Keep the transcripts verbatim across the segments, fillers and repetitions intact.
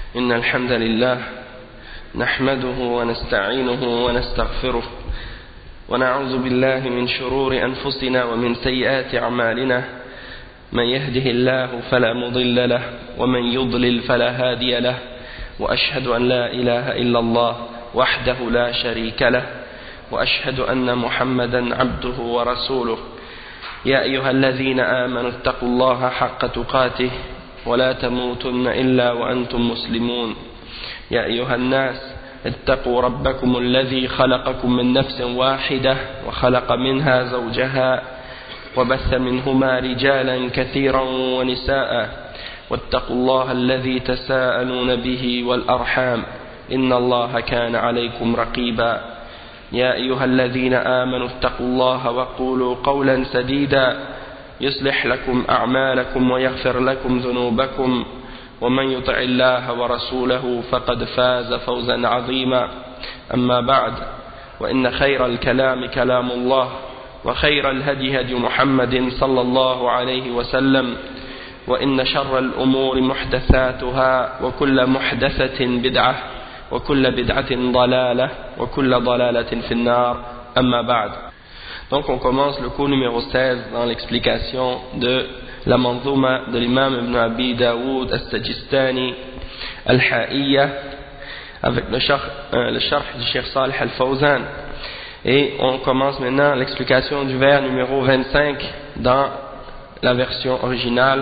إن الحمد لله نحمده ونستعينه ونستغفره ونعوذ بالله من شرور أنفسنا ومن سيئات أعمالنا من يهده الله فلا مضل له ومن يضلل فلا هادي له وأشهد أن لا إله إلا الله وحده لا شريك له وأشهد أن محمدا عبده ورسوله يا أيها الذين آمنوا اتقوا الله حق تقاته ولا تموتن إلا وأنتم مسلمون يا أيها الناس اتقوا ربكم الذي خلقكم من نفس واحدة وخلق منها زوجها وبث منهما رجالا كثيرا ونساء واتقوا الله الذي تساءلون به والأرحام إن الله كان عليكم رقيبا يا أيها الذين آمنوا اتقوا الله وقولوا قولا سديدا يصلح لكم أعمالكم ويغفر لكم ذنوبكم ومن يطع الله ورسوله فقد فاز فوزا عظيما أما بعد وإن خير الكلام كلام الله وخير الهدي هدي محمد صلى الله عليه وسلم وإن شر الأمور محدثاتها وكل محدثة بدعة وكل بدعة ضلالة وكل ضلالة في النار أما بعد. Donc on commence le cours numéro seize dans l'explication de la manzouma de l'imam Ibn Abi Daoud al-Sajistani al-Ha'iyya avec le charh, euh, le charh du Cheikh Salih al-Fawzan. Et on commence maintenant l'explication du vers numéro vingt-cinq dans la version originale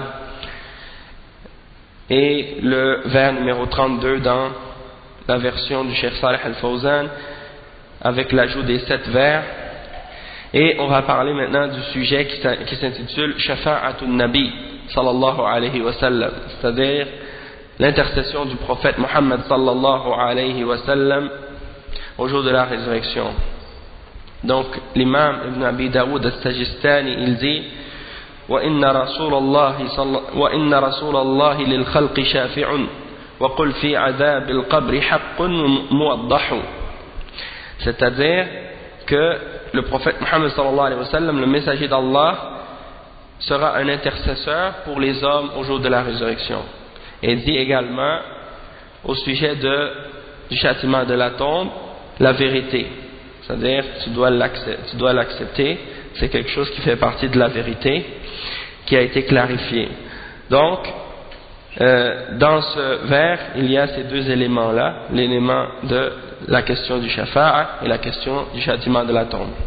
et le vers numéro trente-deux dans la version du Cheikh Salih al-Fawzan avec l'ajout des sept vers. Et on va parler maintenant du sujet qui s'intitule Shafa'atun Nabi sallallahu alayhi wa sallam, c'est-à-dire l'intercession du prophète Muhammad sallallahu alayhi wa sallam au jour de la résurrection. Donc l'imam Ibn Abi Daoud al-Sajistani il dit وَإِنَّ رَسُولَ اللَّهِ صلى وَإِنَّ رَسُولَ اللَّهِ لِلْخَلْقِ شَافِعٌ وَقُلْ فِي عَذَابِ الْقَبْرِ حَقٌّ مُوَضَّحٌ. C'est-à-dire que le prophète Muhammad sallallahu alayhi wa sallam, le messager d'Allah, sera un intercesseur pour les hommes au jour de la résurrection. Et il dit également au sujet de, du châtiment de la tombe, la vérité. C'est-à-dire tu dois l'accepter, tu dois l'accepter, c'est quelque chose qui fait partie de la vérité, qui a été clarifié. Donc, euh, dans ce vers, il y a ces deux éléments-là, l'élément de la question du shafa'a et la question du châtiment de la tombe.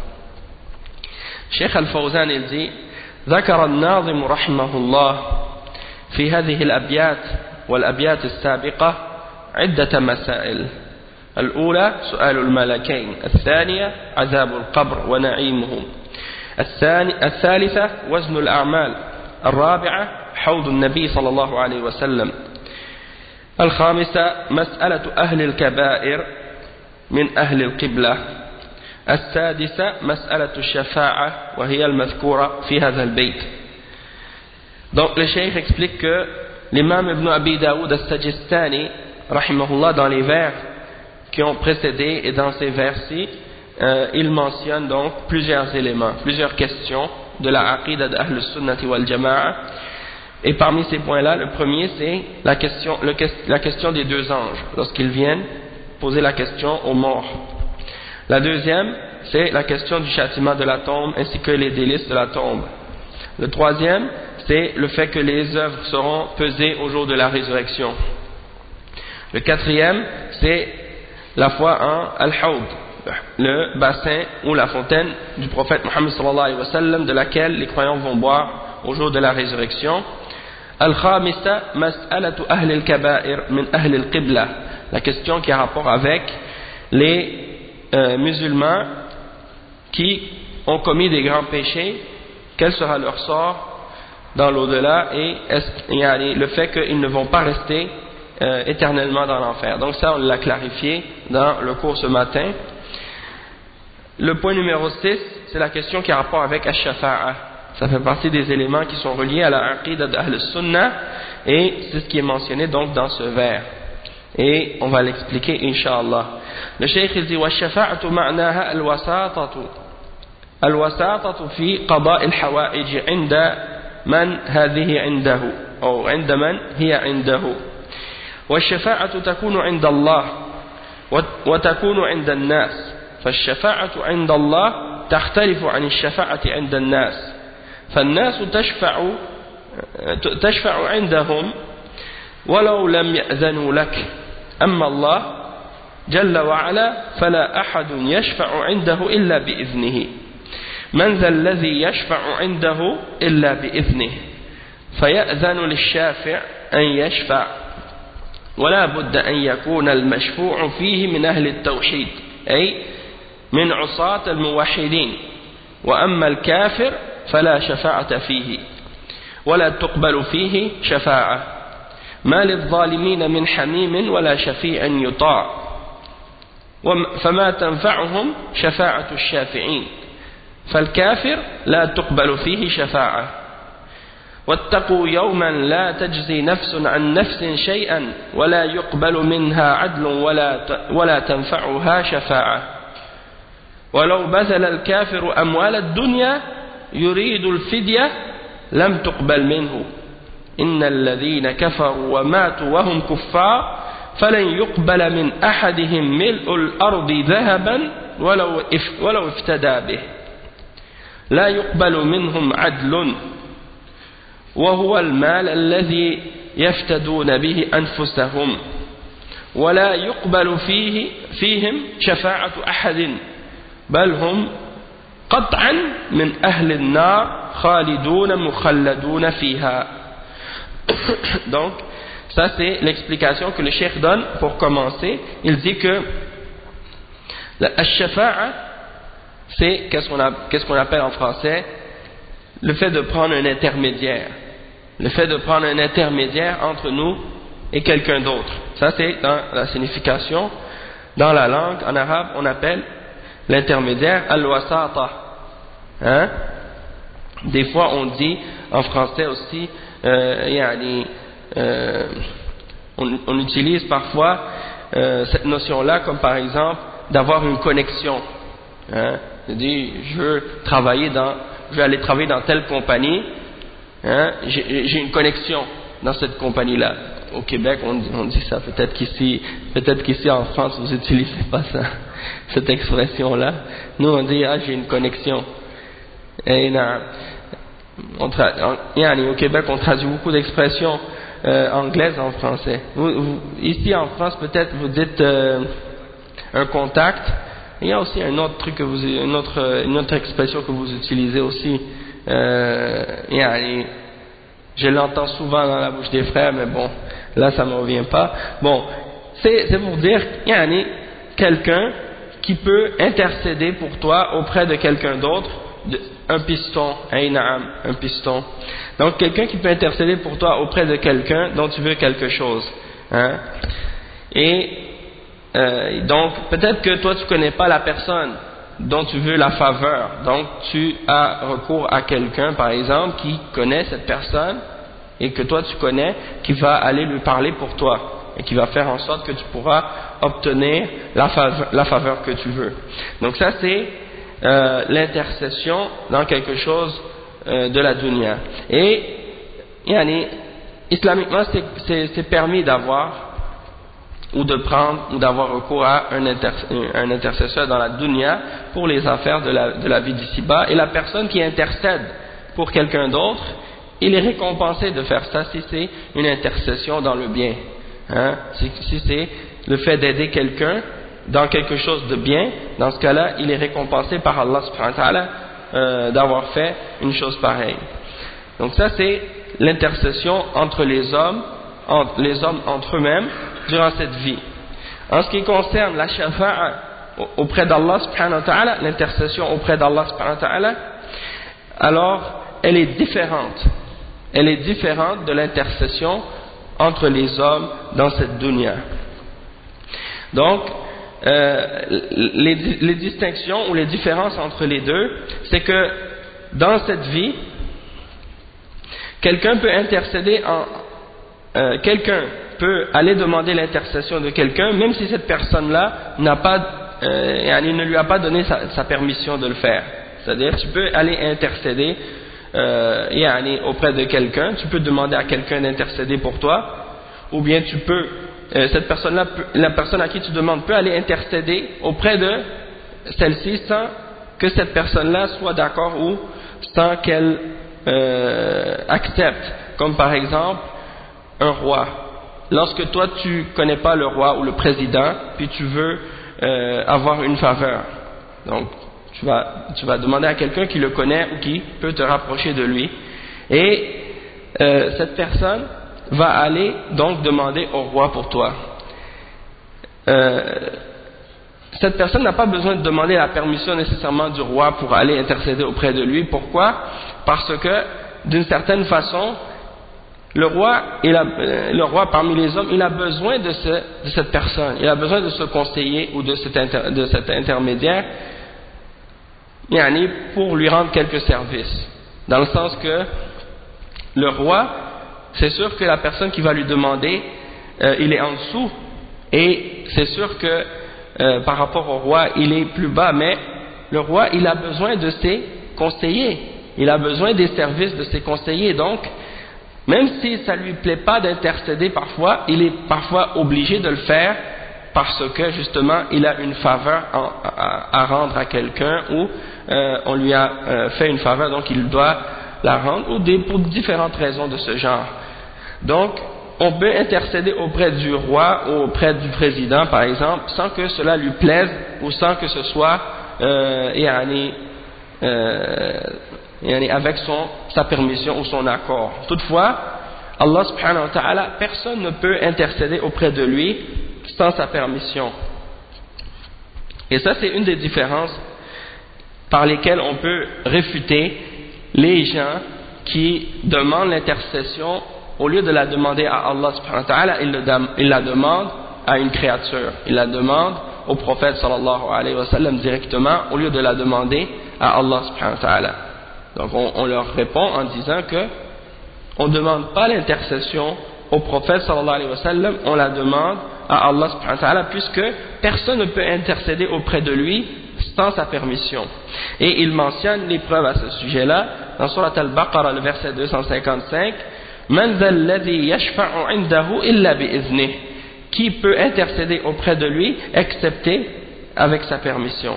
Cheikh Al-Fawzan il dit ذكر الناظم رحمه الله في هذه الأبيات والأبيات السابقة عدة مسائل. الأولى سؤال الملكين، الثانية عذاب القبر ونعيمه، الثاني الثالثة وزن الأعمال، الرابعة حوض النبي صلى الله عليه وسلم، الخامسة مسألة أهل الكبائر من أهل القبلة، السادسة مسألة الشفاعة وهي المذكورة في هذا البيت. Donc le cheikh explique que l'imam Ibn Abi Daoud al-Sajistani rahimahullah, dans les vers qui ont précédé et dans ces vers-ci, euh, il mentionne donc plusieurs éléments, plusieurs questions de la aqidah d'Ahl Sunnati wal Jama'a. Et parmi ces points-là, le premier c'est la question, le, la question des deux anges lorsqu'ils viennent poser la question aux morts. La deuxième, c'est la question du châtiment de la tombe ainsi que les délices de la tombe. Le troisième, c'est le fait que les œuvres seront pesées au jour de la résurrection. Le quatrième, c'est la foi en Al-Hawd, le bassin ou la fontaine du prophète Muhammad sallallahu alayhi wa sallam, de laquelle les croyants vont boire au jour de la résurrection. Al-Khamisa, mas'alatu ahli al-kaba'ir min ahli al-qibla, la question qui a rapport avec les euh, musulmans qui ont commis des grands péchés, quel sera leur sort dans l'au-delà et est-ce, le fait qu'ils ne vont pas rester euh, éternellement dans l'enfer. Donc ça on l'a clarifié dans le cours ce matin. Le point numéro six, c'est la question qui a rapport avec Ash-Shafa'a. Ça fait partie des éléments qui sont reliés à la aqidah d'Ahl Sunnah et c'est ce qui est mentionné donc dans ce vers. Et on va l'expliquer Inch'Allah. Le cheikh il dit وَالشَّفَاعَةُ مَعْنَاهَا الْوَسَاطَةُ الْوَسَاطَةُ فِي قَضَاءِ الْحَوَائِجِ عِنْدَ مَنْ هَذِهِ عِنْدَهُ أو عند من هي عنده. والشفاعة تكون عند الله وتكون عند الناس فالشفاعة عند الله تختلف عن الشفاعة عند الناس فالناس تشفع تشفع عندهم ولو لم يأذنوا لك أما الله جل وعلا فلا أحد يشفع عنده إلا بإذنه من ذا الذي يشفع عنده إلا بإذنه فيأذن للشافع أن يشفع ولا بد أن يكون المشفوع فيه من أهل التوحيد أي من عصاة الموحدين وأما الكافر فلا شفاعة فيه ولا تقبل فيه شفاعة ما للظالمين من حميم ولا شفيع يطاع فما تنفعهم شفاعة الشافعين فالكافر لا تقبل فيه شفاعة واتقوا يوما لا تجزي نفس عن نفس شيئا ولا يقبل منها عدل ولا ولا تنفعها شفاعة ولو بذل الكافر أموال الدنيا يريد الفدية لم تقبل منه إن الذين كفروا وماتوا وهم كفار فلن يقبل من أحدهم ملء الأرض ذهبا ولو ولو افتدى به لا يقبل منهم عدل وهو المال الذي يفتدون به أنفسهم ولا يقبل فيه فيهم شفاعة أحد بل هم قطعا من أهل النار خالدون مخلدون فيها. Donc ça c'est l'explication que le cheikh donne pour commencer. Il dit que la shafa'a c'est qu'est-ce qu'on a, qu'est-ce qu'on appelle en français le fait de prendre un intermédiaire, le fait de prendre un intermédiaire entre nous et quelqu'un d'autre. Ça c'est dans la signification. Dans la langue en arabe on appelle l'intermédiaire al-wasata. Hein? Des fois on dit en français aussi euh, yani, euh, on, on utilise parfois euh, cette notion là comme par exemple d'avoir une connexion. Hein? Je dis je veux travailler dans je vais aller travailler dans telle compagnie, hein? j'ai, j'ai une connexion dans cette compagnie là. Au Québec on dit, on dit ça, peut-être qu'ici peut-être qu'ici en France vous n'utilisez pas ça, cette expression là. Nous on dit ah j'ai une connexion. Et on tra... au Québec on traduit beaucoup d'expressions euh, anglaises en français. Vous, vous, ici en France peut-être vous dites euh, un contact. Il y a aussi un autre truc que vous, une autre, une autre expression que vous utilisez aussi. Euh, yani, je l'entends souvent dans la bouche des frères, mais bon, là ça ne me revient pas. Bon, c'est, c'est pour dire, yani, quelqu'un qui peut intercéder pour toi auprès de quelqu'un d'autre, un piston, un piston. Donc quelqu'un qui peut intercéder pour toi auprès de quelqu'un dont tu veux quelque chose. Hein? Et Euh, donc peut-être que toi tu connais pas la personne dont tu veux la faveur, donc tu as recours à quelqu'un par exemple qui connaît cette personne et que toi tu connais, qui va aller lui parler pour toi et qui va faire en sorte que tu pourras obtenir la faveur, la faveur que tu veux. Donc ça c'est euh, l'intercession dans quelque chose euh, de la dunya. Et yani, islamiquement c'est, c'est, c'est permis d'avoir ou de prendre ou d'avoir recours à un, inter, un intercesseur dans la dunya pour les affaires de la, de la vie d'ici-bas. Et la personne qui intercède pour quelqu'un d'autre, il est récompensé de faire ça si c'est une intercession dans le bien. Hein? Si, si c'est le fait d'aider quelqu'un dans quelque chose de bien, dans ce cas-là, il est récompensé par Allah subhanahu wa ta'ala euh, d'avoir fait une chose pareille. Donc ça c'est l'intercession entre les hommes, entre les hommes entre eux-mêmes durant cette vie. En ce qui concerne la shafa'a auprès d'Allah subhanahu wa ta'ala, l'intercession auprès d'Allah subhanahu wa ta'ala, alors elle est différente. Elle est différente de l'intercession entre les hommes dans cette dunya. Donc, euh, les, les distinctions ou les différences entre les deux, c'est que dans cette vie, quelqu'un peut intercéder en euh, quelqu'un peut aller demander l'intercession de quelqu'un, même si cette personne-là n'a pas, euh, il ne lui a pas donné sa, sa permission de le faire. C'est-à-dire, tu peux aller intercéder euh, auprès de quelqu'un, tu peux demander à quelqu'un d'intercéder pour toi, ou bien tu peux euh, cette personne-là, la personne à qui tu demandes peut aller intercéder auprès de celle-ci sans que cette personne-là soit d'accord ou sans qu'elle euh, accepte, comme par exemple un roi. Lorsque toi tu connais pas le roi ou le président, puis tu veux euh, avoir une faveur, donc tu vas, tu vas demander à quelqu'un qui le connaît ou qui peut te rapprocher de lui, et euh, cette personne va aller donc demander au roi pour toi. Euh, cette personne n'a pas besoin de demander la permission nécessairement du roi pour aller intercéder auprès de lui. Pourquoi? Parce que d'une certaine façon, le roi, il a, le roi parmi les hommes, il a besoin de, ce, de cette personne, il a besoin de ce conseiller ou de cet, inter, de cet intermédiaire pour lui rendre quelques services. Dans le sens que le roi, c'est sûr que la personne qui va lui demander, euh, il est en dessous, et c'est sûr que euh, par rapport au roi, il est plus bas, mais le roi, il a besoin de ses conseillers, il a besoin des services de ses conseillers, donc même si ça ne lui plaît pas d'intercéder parfois, il est parfois obligé de le faire parce que justement il a une faveur à, à, à rendre à quelqu'un ou euh, on lui a euh, fait une faveur, donc il doit la rendre, ou des, pour différentes raisons de ce genre. Donc on peut intercéder auprès du roi ou auprès du président par exemple sans que cela lui plaise ou sans que ce soit euh, yani, euh, yani avec son, sa permission ou son accord. Toutefois, Allah subhanahu wa ta'ala, personne ne peut intercéder auprès de lui sans sa permission. Et ça, c'est une des différences par lesquelles on peut réfuter les gens qui demandent l'intercession, au lieu de la demander à Allah subhanahu wa ta'ala, ils la demandent à une créature. Ils la demandent au prophète sallallahu alayhi wa sallam directement, au lieu de la demander à Allah subhanahu wa ta'ala. Donc on, on leur répond en disant que on ne demande pas l'intercession au prophète sallallahu alayhi wa sallam, on la demande à Allah subhanahu wa ta'ala, puisque personne ne peut intercéder auprès de lui sans sa permission. Et il mentionne les preuves à ce sujet-là dans Surat Al-Baqarah, le verset deux cent cinquante-cinq, Man dhal ladhi yashfa'u 'indahu illa bi'iznih, qui peut intercéder auprès de lui excepté avec sa permission.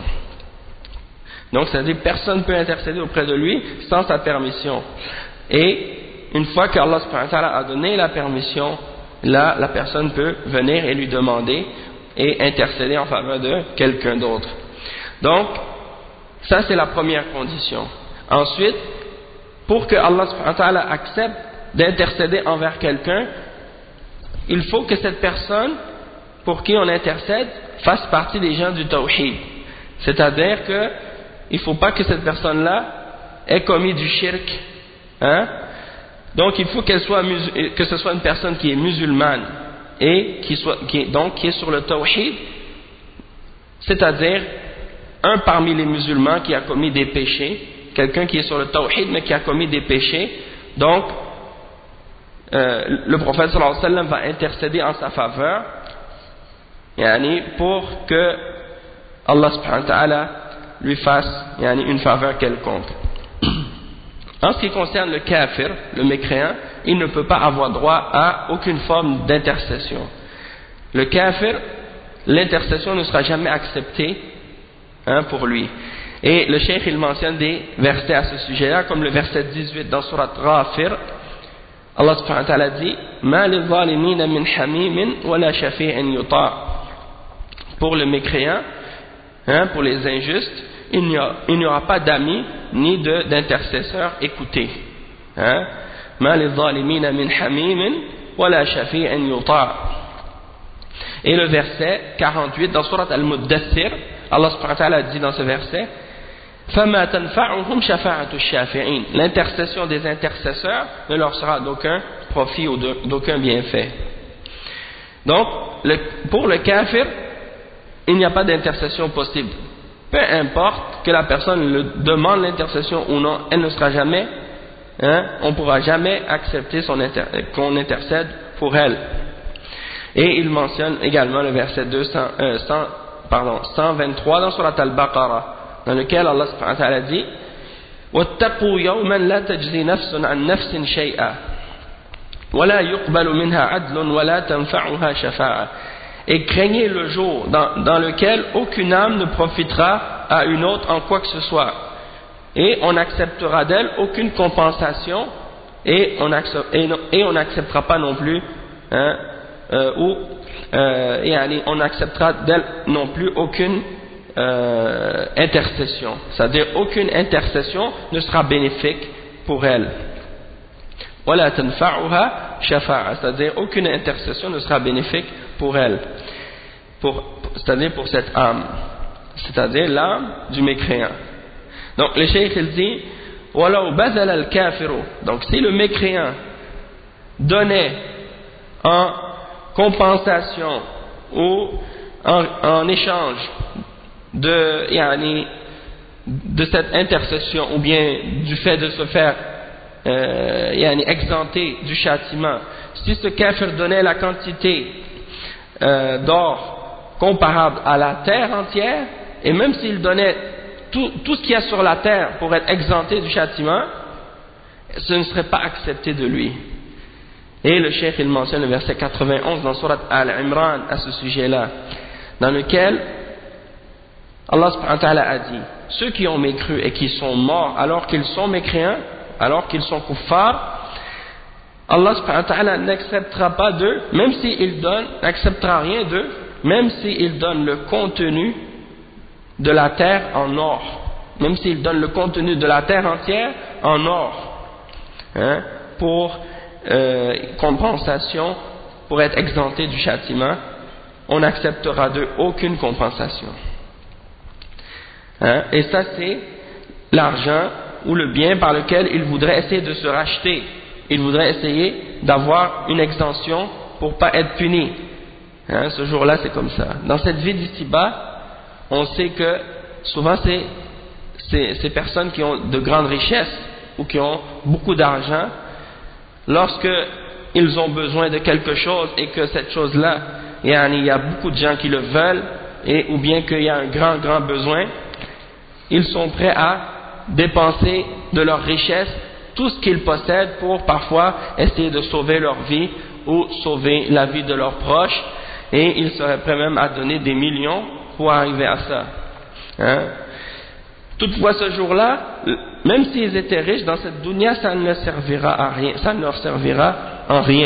Donc c'est-à-dire personne ne peut intercéder auprès de lui sans sa permission. Et une fois qu'Allah subhanahu wa ta'ala a donné la permission, là la personne peut venir et lui demander et intercéder en faveur de quelqu'un d'autre. Donc ça c'est la première condition. Ensuite, pour que Allah subhanahu wa ta'ala accepte d'intercéder envers quelqu'un, il faut que cette personne pour qui on intercède fasse partie des gens du tawhid. C'est-à-dire que il ne faut pas que cette personne-là ait commis du shirk, hein? Donc il faut qu'elle soit que ce soit une personne qui est musulmane et qui soit qui est, donc qui est sur le tawhid, c'est-à-dire un parmi les musulmans qui a commis des péchés, quelqu'un qui est sur le tawhid mais qui a commis des péchés. Donc euh, le prophète sallallahu alayhi wa sallam va intercéder en sa faveur, yani, pour que Allah subhanahu wa ta'ala lui fasse yani, une faveur quelconque. En ce qui concerne le kafir, le mécréant, il ne peut pas avoir droit à aucune forme d'intercession. Le kafir, l'intercession ne sera jamais acceptée, hein, pour lui. Et le cheikh il mentionne des versets à ce sujet-là, comme le verset dix-huit dans Surat Ghafir. Allah subhanahu wa ta'ala dit Ma lil-zalimina min hamimin wa la shafi'in yuta'. Pour le mécréant, hein, pour les injustes, il n'y aura, il n'y aura pas d'amis ni d'intercesseurs écoutés. Hein? Ma lil-zalimina min hamimin wa la shafi'in yuta'. Et le verset quarante-huit dans Surat Al-Muddathir, Allah subhanahu wa ta'ala dit dans ce verset فَمَا تَنْفَعُهُمْ شَفَاعَةُ الشَّافِعِينَ. L'intercession des intercesseurs ne leur sera d'aucun profit ou d'aucun bienfait. Donc, le, pour le kafir, il n'y a pas d'intercession possible. Peu importe que la personne le demande l'intercession ou non, elle ne sera jamais, hein, on ne pourra jamais accepter son inter, qu'on intercède pour elle. Et il mentionne également le verset deux cents, euh, cent, pardon, cent vingt-trois dans Surat Al-Baqarah, dans lequel Allah subhanahu wa ta'ala dit وَاتَّقُوا يَوْمًا لَا تَجْزِي نَفْسٌ عَنْ نَفْسٍ شَيْئًا. ولا يقبل منها عدل ولا تنفعها شفاعة. Et craignez le jour dans, dans lequel aucune âme ne profitera à une autre en quoi que ce soit, et on n'acceptera d'elle aucune compensation, et on n'acceptera pas non plus hein, euh, ou euh, et allez, on n'acceptera d'elle non plus aucune euh, intercession, c'est-à-dire aucune intercession ne sera bénéfique pour elle. ولا تنفعها شفاعة, c'est-à-dire aucune intercession ne sera bénéfique pour elle, pour, c'est-à-dire pour cette âme, c'est-à-dire l'âme du mécréant. Donc le cheikh il dit وَلَوْ بَذَلَ الْكَافِرُ, donc si le mécréant donnait en compensation ou en, en échange de, yani, de cette intercession ou bien du fait de se faire euh, yani, exempter du châtiment, si ce kafir donnait la quantité euh, d'or comparable à la terre entière, et même s'il donnait tout, tout ce qu'il y a sur la terre pour être exempté du châtiment, ce ne serait pas accepté de lui. Et le cheikh il mentionne le verset quatre-vingt-onze dans Surat Al-Imran à ce sujet-là, dans lequel Allah subhanahu wa ta'ala a dit: ceux qui ont mécru et qui sont morts alors qu'ils sont mécréants, alors qu'ils sont kuffars, Allah subhanahu wa ta'ala n'acceptera pas d'eux, même s'ils donnent, n'acceptera rien d'eux, même s'ils donnent le contenu de la terre en or, même s'ils donnent le contenu de la terre entière en or, hein, pour euh, compensation, pour être exempté du châtiment, on n'acceptera d'eux aucune compensation. Hein, et ça c'est l'argent ou le bien par lequel il voudrait essayer de se racheter, il voudrait essayer d'avoir une exemption pour ne pas être puni. Hein, ce jour-là c'est comme ça. Dans cette vie d'ici-bas, on sait que souvent c'est ces, ces personnes qui ont de grandes richesses ou qui ont beaucoup d'argent, lorsque ils ont besoin de quelque chose et que cette chose-là, il y a beaucoup de gens qui le veulent, et, ou bien qu'il y a un grand grand besoin, ils sont prêts à dépenser de leur richesse tout ce qu'ils possèdent pour parfois essayer de sauver leur vie ou sauver la vie de leurs proches, et ils seraient prêts même à donner des millions pour arriver à ça. Hein? Toutefois, ce jour-là, même s'ils étaient riches dans cette dunya, ça ne leur servira à rien, ça ne leur servira en rien.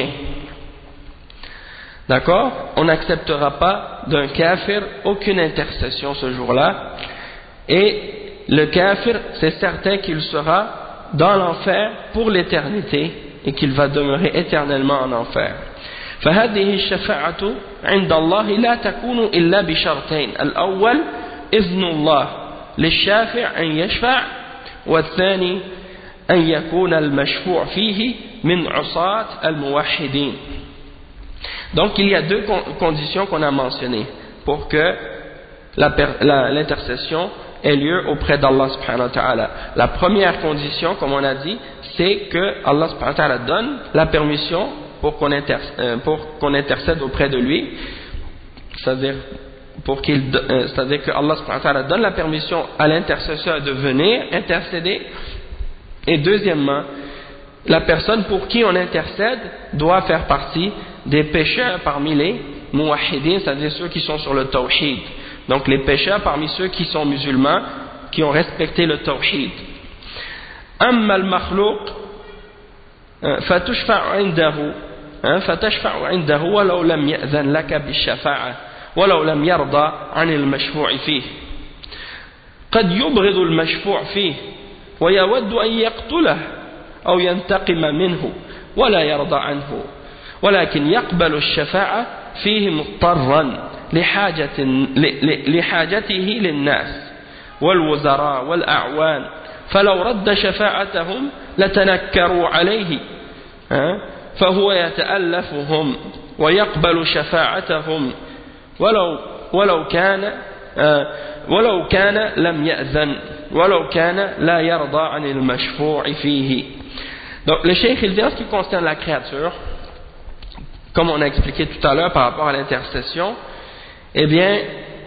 D'accord? On n'acceptera pas d'un kafir aucune intercession ce jour-là, et le kafir, c'est certain qu'il sera dans l'enfer pour l'éternité et qu'il va demeurer éternellement en enfer. فهذه الشفاعة عند الله لا تكون إلا بشرطين: الأول إذن الله للشافع أن يشفع، والثاني أن يكون المشفوع فيه من عصاة الموحدين. Donc il y a deux conditions qu'on a mentionnées pour que l'intercession ait lieu auprès d'Allah subhanahu wa ta'ala. La première condition, comme on a dit, c'est que Allah subhanahu wa ta'ala donne la permission pour qu'on intercède, euh, pour qu'on intercède auprès de lui, c'est-à-dire pour qu'il, euh, c'est-à-dire que Allah subhanahu wa ta'ala donne la permission à l'intercesseur de venir intercéder. Et deuxièmement, la personne pour qui on intercède doit faire partie des pécheurs parmi les muwahhidin, c'est-à-dire ceux qui sont sur le tawhid. Donc les pécheurs parmi ceux qui sont musulmans, qui ont respecté le tawhid. Amma al-makhlouq فتشفع عنده فتشفع عنده ولو لم يأذن لك بالشفاعة ولو لم يرضى عن المشفوع فيه. قد يبغض المشفوع فيه ويود أن يقتله أو ينتقم منه ولا يرضى عنه، ولكن يقبل الشفاعة فيه مضطرا لحاجة لحاجته للناس والوزراء والأعوان، فلو رد شفاعتهم لتنكروا عليه، فهو يتألفهم ويقبل شفاعتهم ولو ولو كان ولو كان لم يأذن ولو كان لا يرضى عن المشفوع فيه. Donc le cheikh il dit en ce qui concerne la créature, comme on a expliqué tout à l'heure par rapport à l'intercession, eh bien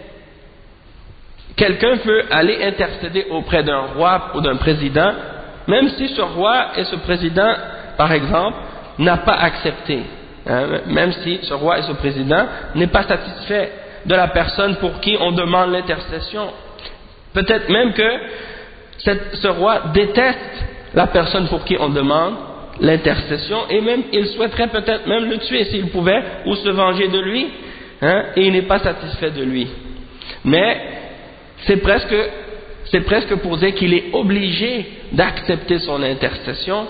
quelqu'un peut aller intercéder auprès d'un roi ou d'un président, même si ce roi et ce président, par exemple, n'a pas accepté, hein, même si ce roi et ce président n'est pas satisfait de la personne pour qui on demande l'intercession. Peut-être même que cette, ce roi déteste la personne pour qui on demande l'intercession, et même il souhaiterait peut-être même le tuer s'il pouvait, ou se venger de lui, hein, et il n'est pas satisfait de lui. Mais c'est presque, c'est presque pour dire qu'il est obligé d'accepter son intercession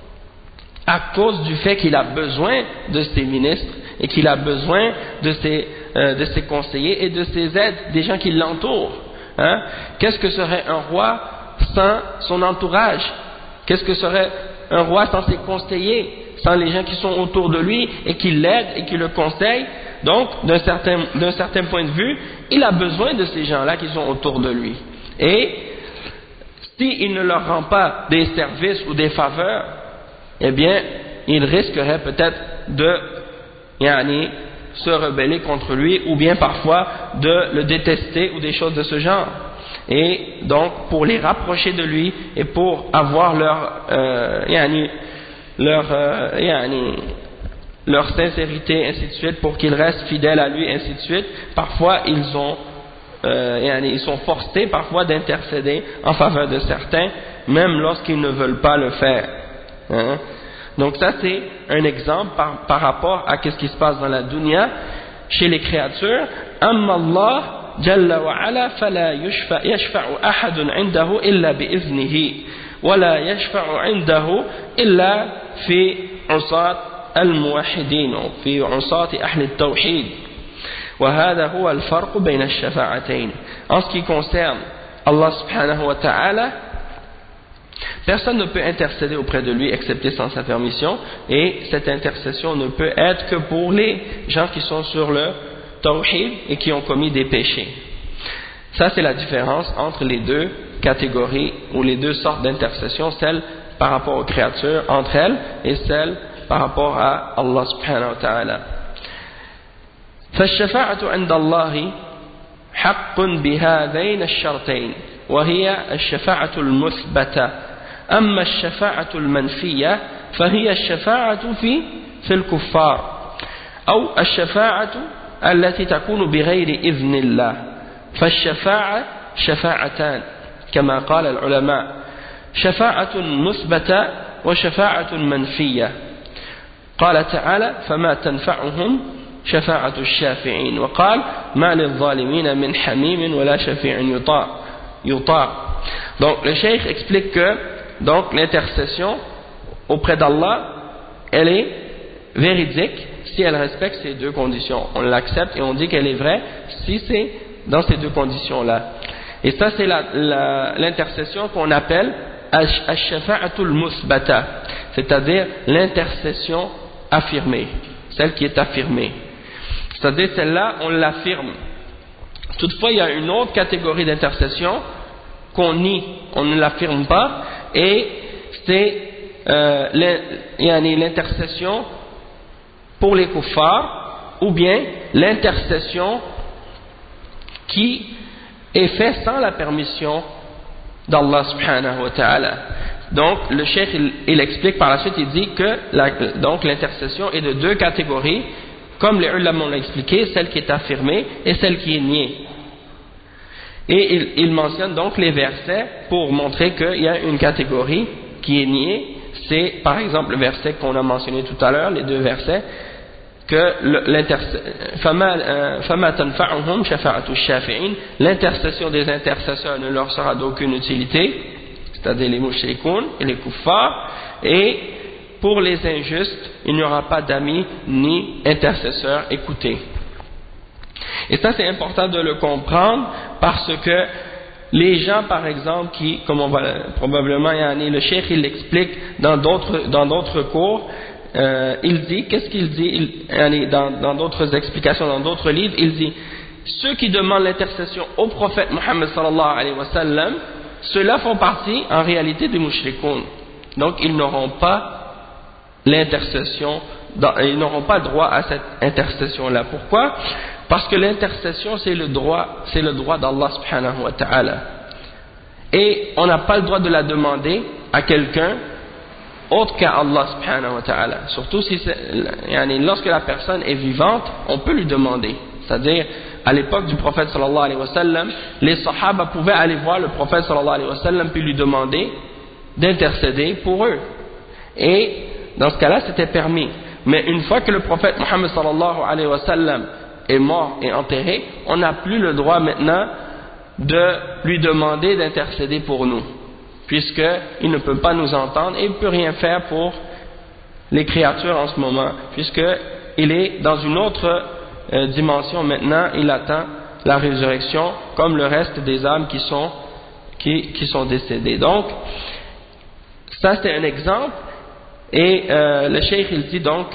à cause du fait qu'il a besoin de ses ministres et qu'il a besoin de ses, euh, de ses conseillers et de ses aides, des gens qui l'entourent. Hein? Qu'est-ce que serait un roi sans son entourage? Qu'est-ce que serait un roi sans ses conseillers, sans les gens qui sont autour de lui et qui l'aident et qui le conseillent? Donc, d'un certain, d'un certain point de vue, il a besoin de ces gens-là qui sont autour de lui. Et s'il ne leur rend pas des services ou des faveurs, eh bien, il risquerait peut-être de yani, se rebeller contre lui, ou bien parfois de le détester ou des choses de ce genre. Et donc, pour les rapprocher de lui et pour avoir leur euh, yani, leur euh, yani, leur sincérité, ainsi de suite, pour qu'ils restent fidèles à lui, ainsi de suite, parfois ils ont euh, yani, ils sont forcés parfois d'intercéder en faveur de certains, même lorsqu'ils ne veulent pas le faire. Hein? Donc ça c'est un exemple par, par rapport à ce qui se passe dans la dunya chez les créatures. Amma Allah Jalla wa ala fala yashfa'u ahadun 'indahu illa bi'iznihi wa la yashfa'u 'indahu illa fi 'usat al-muwahhidin fi 'usat ahli at-tawhid wa hadha huwa al-farq bayna ash-shafa'atayn. En ce qui concerne Allah subhanahu wa ta'ala, personne ne peut intercéder auprès de lui excepté sans sa permission, et cette intercession ne peut être que pour les gens qui sont sur le tawhid et qui ont commis des péchés. Ça c'est la différence entre les deux catégories ou les deux sortes d'intercession, celle par rapport aux créatures entre elles et celle par rapport à Allah subhanahu wa ta'ala. فالشفاعة عند الله حق بهذين الشرطين وهي الشفاعة المثبتة. أما الشفاعة المنفية فهي الشفاعة في في الكفار أو الشفاعة التي تكون بغير إذن الله. فالشفاعة شفاعتان كما قال العلماء، شفاعة مثبتة وشفاعة منفية. قال تعالى فما تنفعهم شفاعة الشافعين، وقال ما للظالمين من حميم ولا شفيع يطاع يطاع. Donc le cheikh explique que donc l'intercession auprès d'Allah, elle est véridique si elle respecte ces deux conditions. On l'accepte et on dit qu'elle est vraie si c'est dans ces deux conditions-là. Et ça c'est la, la, l'intercession qu'on appelle ash-shafa'atul musbata, c'est-à-dire l'intercession affirmée, celle qui est affirmée. C'est-à-dire celle-là on l'affirme. Toutefois il y a une autre catégorie d'intercession qu'on nie, on ne l'affirme pas, et c'est euh, l'intercession pour les kuffars, ou bien l'intercession qui est faite sans la permission d'Allah subhanahu wa ta'ala. Donc le cheikh il, il explique par la suite, il dit que la, donc l'intercession est de deux catégories, comme les ulama l'ont expliqué, celle qui est affirmée et celle qui est niée. Et il, il mentionne donc les versets pour montrer qu'il y a une catégorie qui est niée. C'est par exemple le verset qu'on a mentionné tout à l'heure, les deux versets, que l'intercession des intercesseurs ne leur sera d'aucune utilité, c'est-à-dire les mushrikoun et les kuffars, et pour les injustes, il n'y aura pas d'amis ni intercesseurs écoutés. Et ça c'est important de le comprendre parce que les gens par exemple qui, comme on va probablement y aller, le cheikh il l'explique dans d'autres dans d'autres cours, euh, il dit, qu'est-ce qu'il dit il, dans, dans d'autres explications, dans d'autres livres, il dit ceux qui demandent l'intercession au prophète Muhammad sallallahu alayhi wa sallam, ceux-là font partie en réalité des mushrikoun, donc ils n'auront pas l'intercession, ils n'auront pas droit à cette intercession-là. Pourquoi? Parce que l'intercession c'est le droit, c'est le droit d'Allah subhanahu wa ta'ala. Et on n'a pas le droit de la demander à quelqu'un autre qu'à Allah subhanahu wa ta'ala. Surtout si c'est, yani, lorsque la personne est vivante, on peut lui demander. C'est-à-dire, à l'époque du prophète sallallahu alayhi wa sallam, les sahaba pouvaient aller voir le prophète sallallahu alayhi wa sallam puis lui demander d'intercéder pour eux. Et dans ce cas-là, c'était permis. Mais une fois que le prophète Muhammad sallallahu alayhi wa sallam est mort et enterré, on n'a plus le droit maintenant de lui demander d'intercéder pour nous, puisqu'il ne peut pas nous entendre et il ne peut rien faire pour les créatures en ce moment, puisqu'il est dans une autre euh, dimension maintenant, il attend la résurrection comme le reste des âmes qui sont, qui, qui sont décédées. Donc, ça c'est un exemple, et euh, le cheikh il dit donc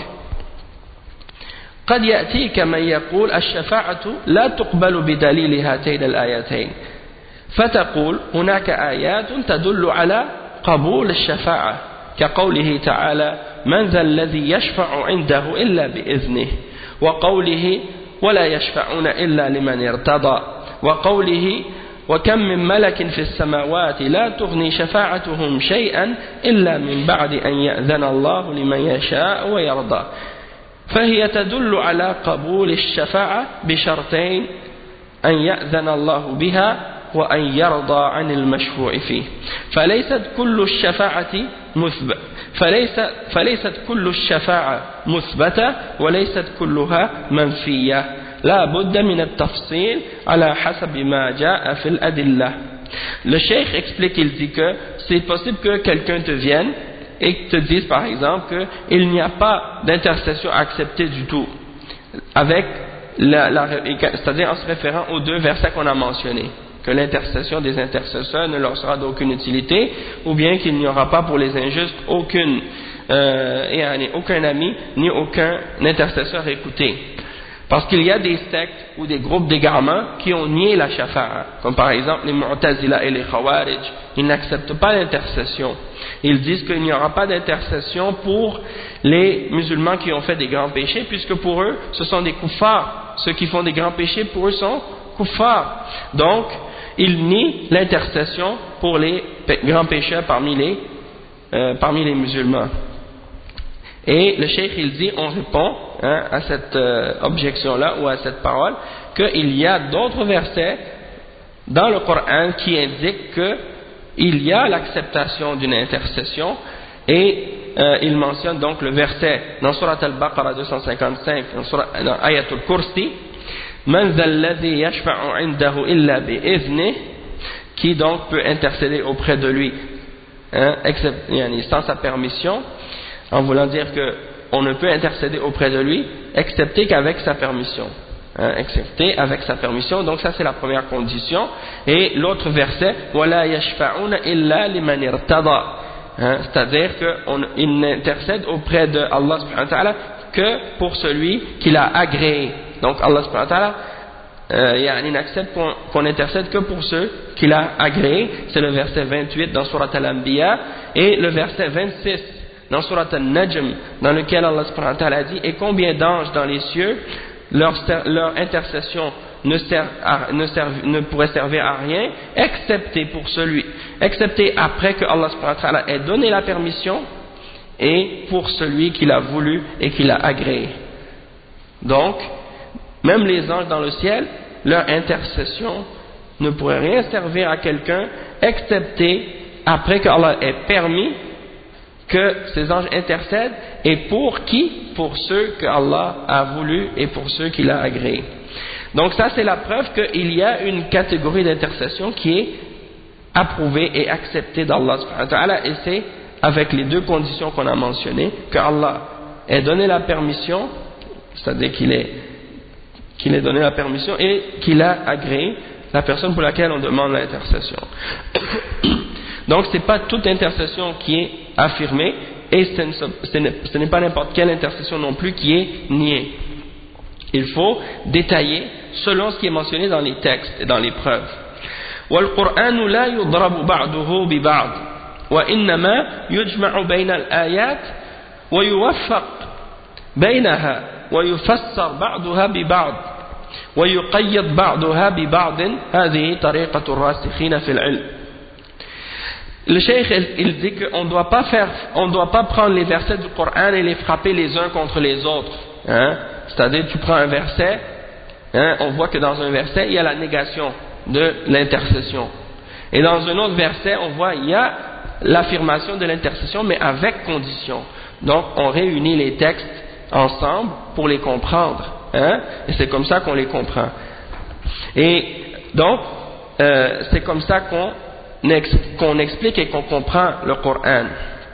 قد يأتيك من يقول الشفاعة لا تقبل بدليل هاتين الآيتين فتقول هناك آيات تدل على قبول الشفاعة كقوله تعالى من ذا الذي يشفع عنده إلا بإذنه وقوله ولا يشفعون إلا لمن ارتضى وقوله وكم من ملك في السماوات لا تغني شفاعتهم شيئا إلا من بعد أن يأذن الله لمن يشاء ويرضى فهي تدل على قبول الشفاعة بشرطين أن يأذن الله بها وأن يرضى عن المشفوع فيه فليست كل الشفاعة مثبتة فليست, فليست كل الشفاعة مثبتة وليست كلها منفية لا بد من التفصيل على حسب ما جاء في الأدلة. Le cheikh explique, il dit que c'est possible que quelqu'un te vienne et te dise par exemple qu'il n'y a pas d'intercession acceptée du tout, avec la, la, c'est-à-dire en se référant aux deux versets qu'on a mentionnés, que l'intercession des intercesseurs ne leur sera d'aucune utilité, ou bien qu'il n'y aura pas pour les injustes aucune, euh, et aucun ami ni aucun intercesseur écouté. Parce qu'il y a des sectes ou des groupes d'égarements qui ont nié la shafa'a, comme par exemple les Mu'tazila et les Khawarij. Ils n'acceptent pas l'intercession. Ils disent qu'il n'y aura pas d'intercession pour les musulmans qui ont fait des grands péchés, puisque pour eux, ce sont des kuffars. Ceux qui font des grands péchés, pour eux, sont kuffars. Donc, ils nient l'intercession pour les grands pécheurs parmi les, euh, parmi les musulmans. Et le cheikh il dit, on répond hein, à cette euh, objection-là ou à cette parole, qu'il y a d'autres versets dans le Coran qui indiquent qu'il y a l'acceptation d'une intercession, et euh, il mentionne donc le verset dans Surat Al-Baqarah deux cent cinquante-cinq, dans, Surat, dans Ayatul Kursi, Man zal ladhi yashfa'u indahu illa bi'iznih, qui donc peut intercéder auprès de lui hein, except, yani, sans sa permission, en voulant dire qu'on ne peut intercéder auprès de lui excepté qu'avec sa permission, hein, excepté avec sa permission. Donc ça c'est la première condition. Et l'autre verset wala yashfa'una illa liman irtada, hein, c'est-à-dire qu'il n'intercède auprès de Allah subhanahu wa ta'ala que pour celui qu'il a agréé. Donc Allah subhanahu wa ta'ala euh, il n'accepte qu'on, qu'on intercède que pour ceux qu'il a agréé. C'est le verset vingt-huit dans Surat Al-Anbiya, et le verset vingt-six dans Surat Al-Najm, dans lequel Allah subhanahu wa ta'ala dit, et combien d'anges dans les cieux, leur, leur intercession ne, sert à, ne, serv, ne pourrait servir à rien, excepté pour celui, excepté après que Allah subhanahu wa ta'ala ait donné la permission, et pour celui qu'il a voulu et qu'il a agréé. Donc, même les anges dans le ciel, leur intercession ne pourrait rien servir à quelqu'un, excepté après que Allah ait permis que ces anges intercèdent, et pour qui? Pour ceux que Allah a voulu et pour ceux qu'il a agréés. Donc ça c'est la preuve qu'il y a une catégorie d'intercession qui est approuvée et acceptée d'Allah subhanahu wa ta'ala, et c'est avec les deux conditions qu'on a mentionnées, que Allah ait donné la permission, c'est-à-dire qu'il ait, qu'il ait donné la permission et qu'il a agréé la personne pour laquelle on demande l'intercession. Donc ce n'est pas toute intercession qui est affirmée, et ce n'est pas n'importe quelle intercession non plus qui est niée. Il faut détailler selon ce qui est mentionné dans les textes et dans les preuves. وَالْقُرْآنُ لَا يُضْرَبُ بَعْضُهُ بِبَعْضٍ وَإِنَّمَا يُجْمَعُ بَيْنَ الْآيَاتِ وَيُوَفَّقْ بَيْنَهَا وَيُفَسَّرْ بَعْضُهَا بِبَعْضٍ وَيُقَيَّضْ بَعْضُهَا بِبَعْضٍ هذه طريقة الراسخين في العلم. le cheikh il, il dit qu'on ne doit pas faire, on ne doit pas prendre les versets du Coran et les frapper les uns contre les autres. Hein? C'est-à-dire, tu prends un verset, hein, on voit que dans un verset, il y a la négation de l'intercession. Et dans un autre verset, on voit il y a l'affirmation de l'intercession, mais avec condition. Donc, on réunit les textes ensemble pour les comprendre. Hein? Et c'est comme ça qu'on les comprend. Et donc, euh, c'est comme ça qu'on qu'on explique et qu'on comprend le Coran.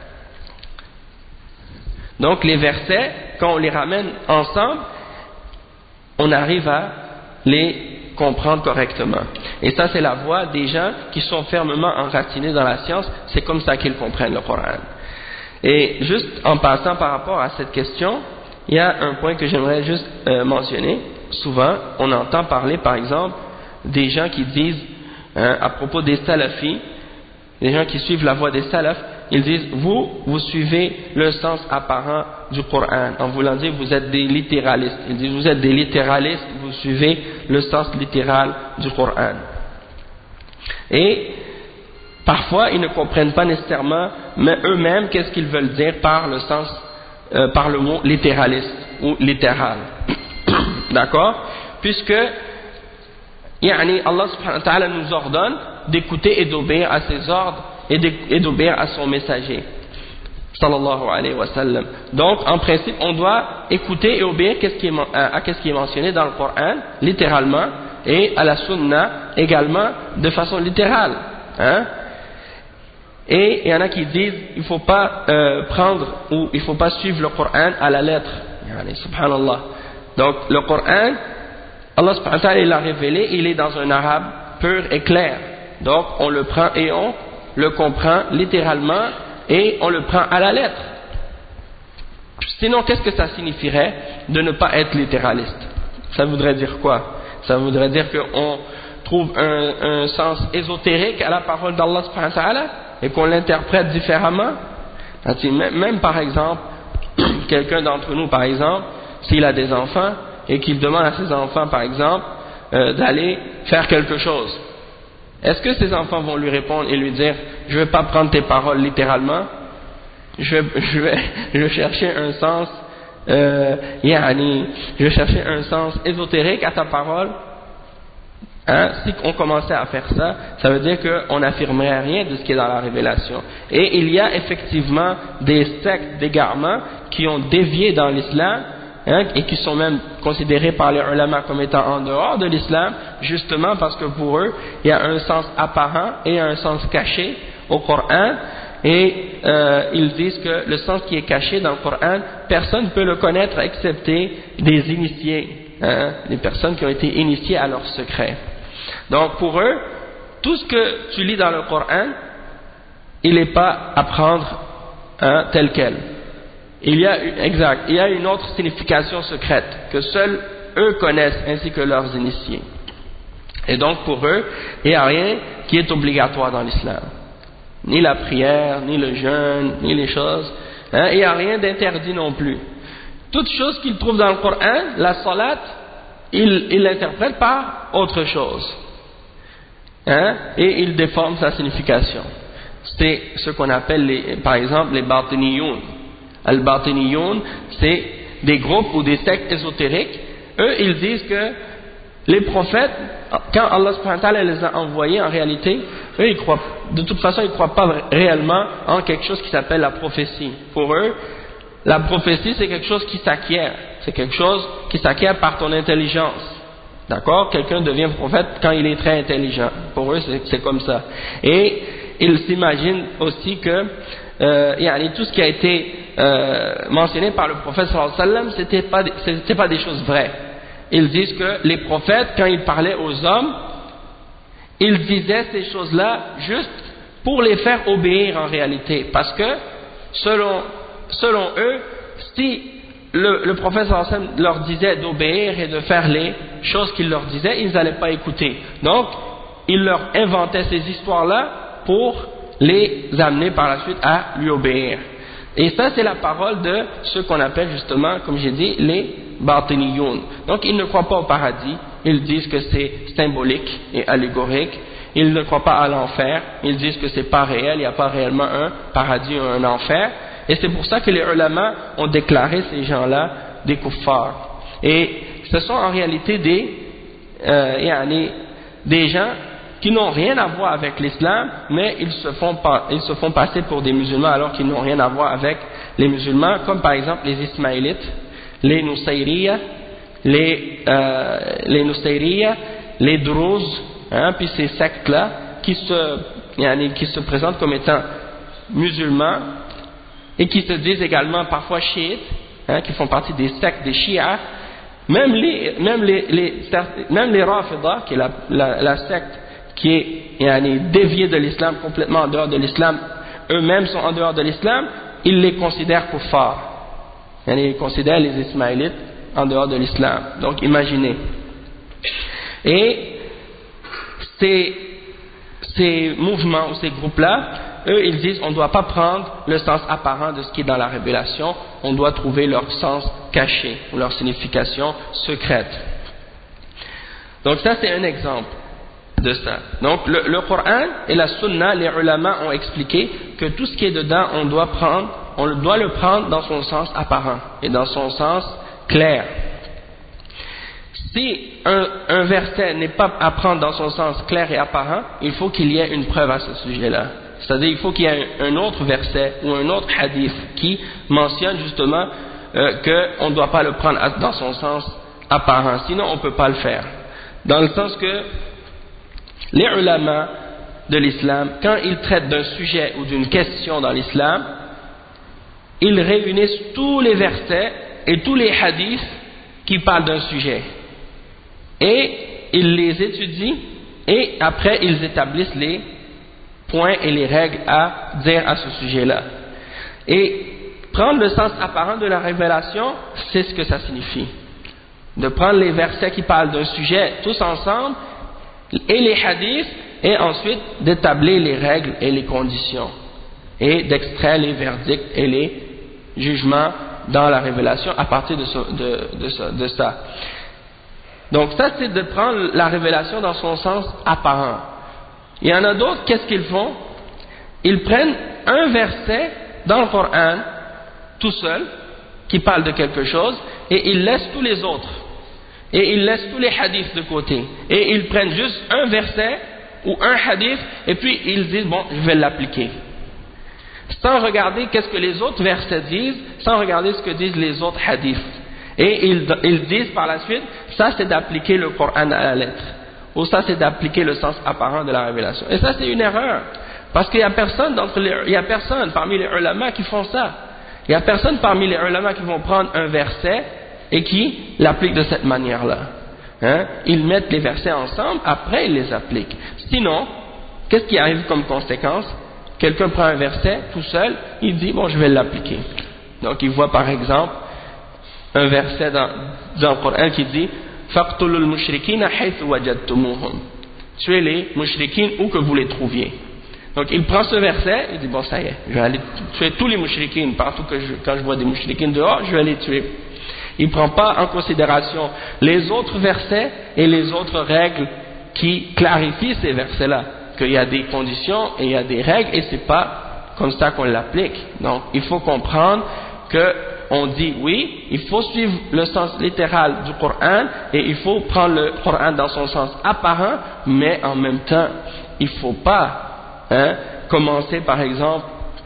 Donc, les versets, quand on les ramène ensemble, on arrive à les comprendre correctement. Et ça, c'est la voie des gens qui sont fermement enracinés dans la science. C'est comme ça qu'ils comprennent le Coran. Et juste en passant par rapport à cette question, il y a un point que j'aimerais juste euh, mentionner. Souvent, on entend parler, par exemple, des gens qui disent, hein, à propos des salafis, les gens qui suivent la voie des salafs, ils disent, vous, vous suivez le sens apparent du Coran, en voulant dire, vous êtes des littéralistes. Ils disent, vous êtes des littéralistes, vous suivez le sens littéral du Coran. Et parfois, ils ne comprennent pas nécessairement, mais eux-mêmes, qu'est-ce qu'ils veulent dire par le sens, euh, par le mot littéraliste ou littéral. D'accord? Puisque, yani, Allah subhanahu wa ta'ala nous ordonne d'écouter et d'obéir à ses ordres et d'obéir à son messager, sallallahu alayhi wa sallam. Donc, en principe, on doit écouter et obéir qu'est-ce qui est, à ce qui est mentionné dans le Coran, littéralement, et à la sunna également, de façon littérale. Hein? Et il y en a qui disent, il ne faut pas euh, prendre, ou il ne faut pas suivre le Coran à la lettre. Yani, subhanallah. Donc, le Coran, Allah subhanahu wa ta'ala l'a révélé, il est dans un arabe pur et clair. Donc, on le prend et on le comprend littéralement et on le prend à la lettre. Sinon, qu'est-ce que ça signifierait de ne pas être littéraliste? Ça voudrait dire quoi? Ça voudrait dire qu'on trouve un, un sens ésotérique à la parole d'Allah subhanahu wa ta'ala et qu'on l'interprète différemment. Même, même par exemple, quelqu'un d'entre nous, par exemple, s'il a des enfants et qu'il demande à ses enfants, par exemple, euh, d'aller faire quelque chose. Est-ce que ses enfants vont lui répondre et lui dire « Je ne vais pas prendre tes paroles littéralement, je vais, je vais, je vais chercher un sens, euh, yani, je vais chercher un sens ésotérique à ta parole ». Hein? Si on commençait à faire ça, ça veut dire qu'on n'affirmerait rien de ce qui est dans la révélation. Et il y a effectivement des sectes d'égarement qui ont dévié dans l'islam, hein, et qui sont même considérés par les ulama comme étant en dehors de l'islam, justement parce que pour eux, il y a un sens apparent et un sens caché au Coran, et euh, ils disent que le sens qui est caché dans le Coran, personne ne peut le connaître excepté des initiés, hein, les personnes qui ont été initiées à leur secret. Donc pour eux, tout ce que tu lis dans le Coran, il n'est pas à prendre, hein, tel quel. Il y a, exact, il y a une autre signification secrète que seuls eux connaissent ainsi que leurs initiés. Et donc pour eux, il n'y a rien qui est obligatoire dans l'islam. Ni la prière, ni le jeûne, ni les choses. Hein, il n'y a rien d'interdit non plus. Toute chose qu'ils trouvent dans le Coran, la salat, ils il l'interprètent par autre chose. Hein, et ils déforment sa signification. C'est ce qu'on appelle, les, par exemple, les batiniyoun. Al-Batiniyoun, c'est des groupes ou des sectes ésotériques. Eux, ils disent que les prophètes, quand Allah subhanahu wa ta'ala les a envoyés, en réalité, eux, ils croient, de toute façon, ils ne croient pas réellement en quelque chose qui s'appelle la prophétie. Pour eux, la prophétie, c'est quelque chose qui s'acquiert. C'est quelque chose qui s'acquiert par ton intelligence. D'accord? Quelqu'un devient prophète quand il est très intelligent. Pour eux, c'est comme ça. Et ils s'imaginent aussi que euh, yani, tout ce qui a été euh, mentionné par le prophète sallallahu alayhi wa sallam, c'était pas, c'était pas des choses vraies. Ils disent que les prophètes, quand ils parlaient aux hommes, ils disaient ces choses-là juste pour les faire obéir en réalité. Parce que, selon, selon eux, si le, le prophète sallallahu alayhi wa sallam leur disait d'obéir et de faire les choses qu'il leur disait, ils n'allaient pas écouter. Donc, ils leur inventaient ces histoires-là pour les amener par la suite à lui obéir. Et ça, c'est la parole de ceux qu'on appelle justement, comme j'ai dit, les batiniyoun. Donc, ils ne croient pas au paradis, ils disent que c'est symbolique et allégorique, ils ne croient pas à l'enfer, ils disent que c'est pas réel, il n'y a pas réellement un paradis ou un enfer, et c'est pour ça que les ulama ont déclaré ces gens-là des kuffars. Et ce sont en réalité des, euh, yani, des gens qui n'ont rien à voir avec l'islam, mais ils se font pas, ils se font passer pour des musulmans alors qu'ils n'ont rien à voir avec les musulmans, comme par exemple les Ismaélites, les Nusayriya, les euh, les Nusayriya, les Druze, hein, puis ces sectes-là qui se, yani, qui se présentent comme étant musulmans et qui se disent également parfois chiites, hein, qui font partie des sectes des chiites. Même les, même les, les, même les Rafida, qui est la, la, la secte qui est yani, déviée de l'islam, complètement en dehors de l'islam, eux-mêmes sont en dehors de l'islam, ils les considèrent kuffars. Yani, ils considèrent les Ismaélites en dehors de l'islam. Donc imaginez. Et ces, ces mouvements ou ces groupes-là, eux, ils disent on ne doit pas prendre le sens apparent de ce qui est dans la révélation, on doit trouver leur sens caché, ou leur signification secrète. Donc ça c'est un exemple de ça. Donc le, le Coran et la Sunna, les ulama ont expliqué que tout ce qui est dedans, on doit prendre, on doit le prendre dans son sens apparent et dans son sens clair. Si un, un verset n'est pas à prendre dans son sens clair et apparent, il faut qu'il y ait une preuve à ce sujet-là. C'est-à-dire il faut qu'il y ait un, un autre verset ou un autre hadith qui mentionne justement euh, qu'on ne doit pas le prendre dans son sens apparent, sinon on ne peut pas le faire. Dans le sens que les ulama de l'islam, quand ils traitent d'un sujet ou d'une question dans l'islam, ils réunissent tous les versets et tous les hadiths qui parlent d'un sujet. Et ils les étudient et après ils établissent les points et les règles à dire à ce sujet-là. Et prendre le sens apparent de la révélation, c'est ce que ça signifie. De prendre les versets qui parlent d'un sujet tous ensemble et les hadiths et ensuite d'établir les règles et les conditions et d'extraire les verdicts et les jugements dans la révélation à partir de, ce, de, de, ce, de ça. Donc ça c'est de prendre la révélation dans son sens apparent. Il y en a d'autres, qu'est-ce qu'ils font? Ils prennent un verset dans le Coran tout seul qui parle de quelque chose et ils laissent tous les autres et ils laissent tous les hadiths de côté et ils prennent juste un verset ou un hadith et puis ils disent bon je vais l'appliquer sans regarder qu'est-ce que les autres versets disent, sans regarder ce que disent les autres hadiths. Et ils, ils disent par la suite, ça c'est d'appliquer le Coran à la lettre, ou ça c'est d'appliquer le sens apparent de la révélation. Et ça c'est une erreur, parce qu'il n'y a personne d'entre les, il y a personne parmi les ulama qui font ça. Il n'y a personne parmi les ulama qui vont prendre un verset et qui l'appliquent de cette manière-là. Hein? Ils mettent les versets ensemble, après ils les appliquent. Sinon, qu'est-ce qui arrive comme conséquence? Quelqu'un prend un verset tout seul, il dit bon je vais l'appliquer. Donc il voit par exemple un verset dans, dans le Coran qui dit faqtulul mushrikina haythu wajadtumuhum, tuez les mushrikines où que vous les trouviez. Donc il prend ce verset, il dit bon ça y est, je vais aller tuer tous les mushrikines partout que je, quand je vois des mushrikines dehors, je vais les tuer. Il ne prend pas en considération les autres versets et les autres règles qui clarifient ces versets-là, qu'il y a des conditions et il y a des règles et c'est pas comme ça qu'on l'applique. Donc il faut comprendre que on dit oui, il faut suivre le sens littéral du Coran et il faut prendre le Coran dans son sens apparent, mais en même temps il ne faut pas hein, commencer par exemple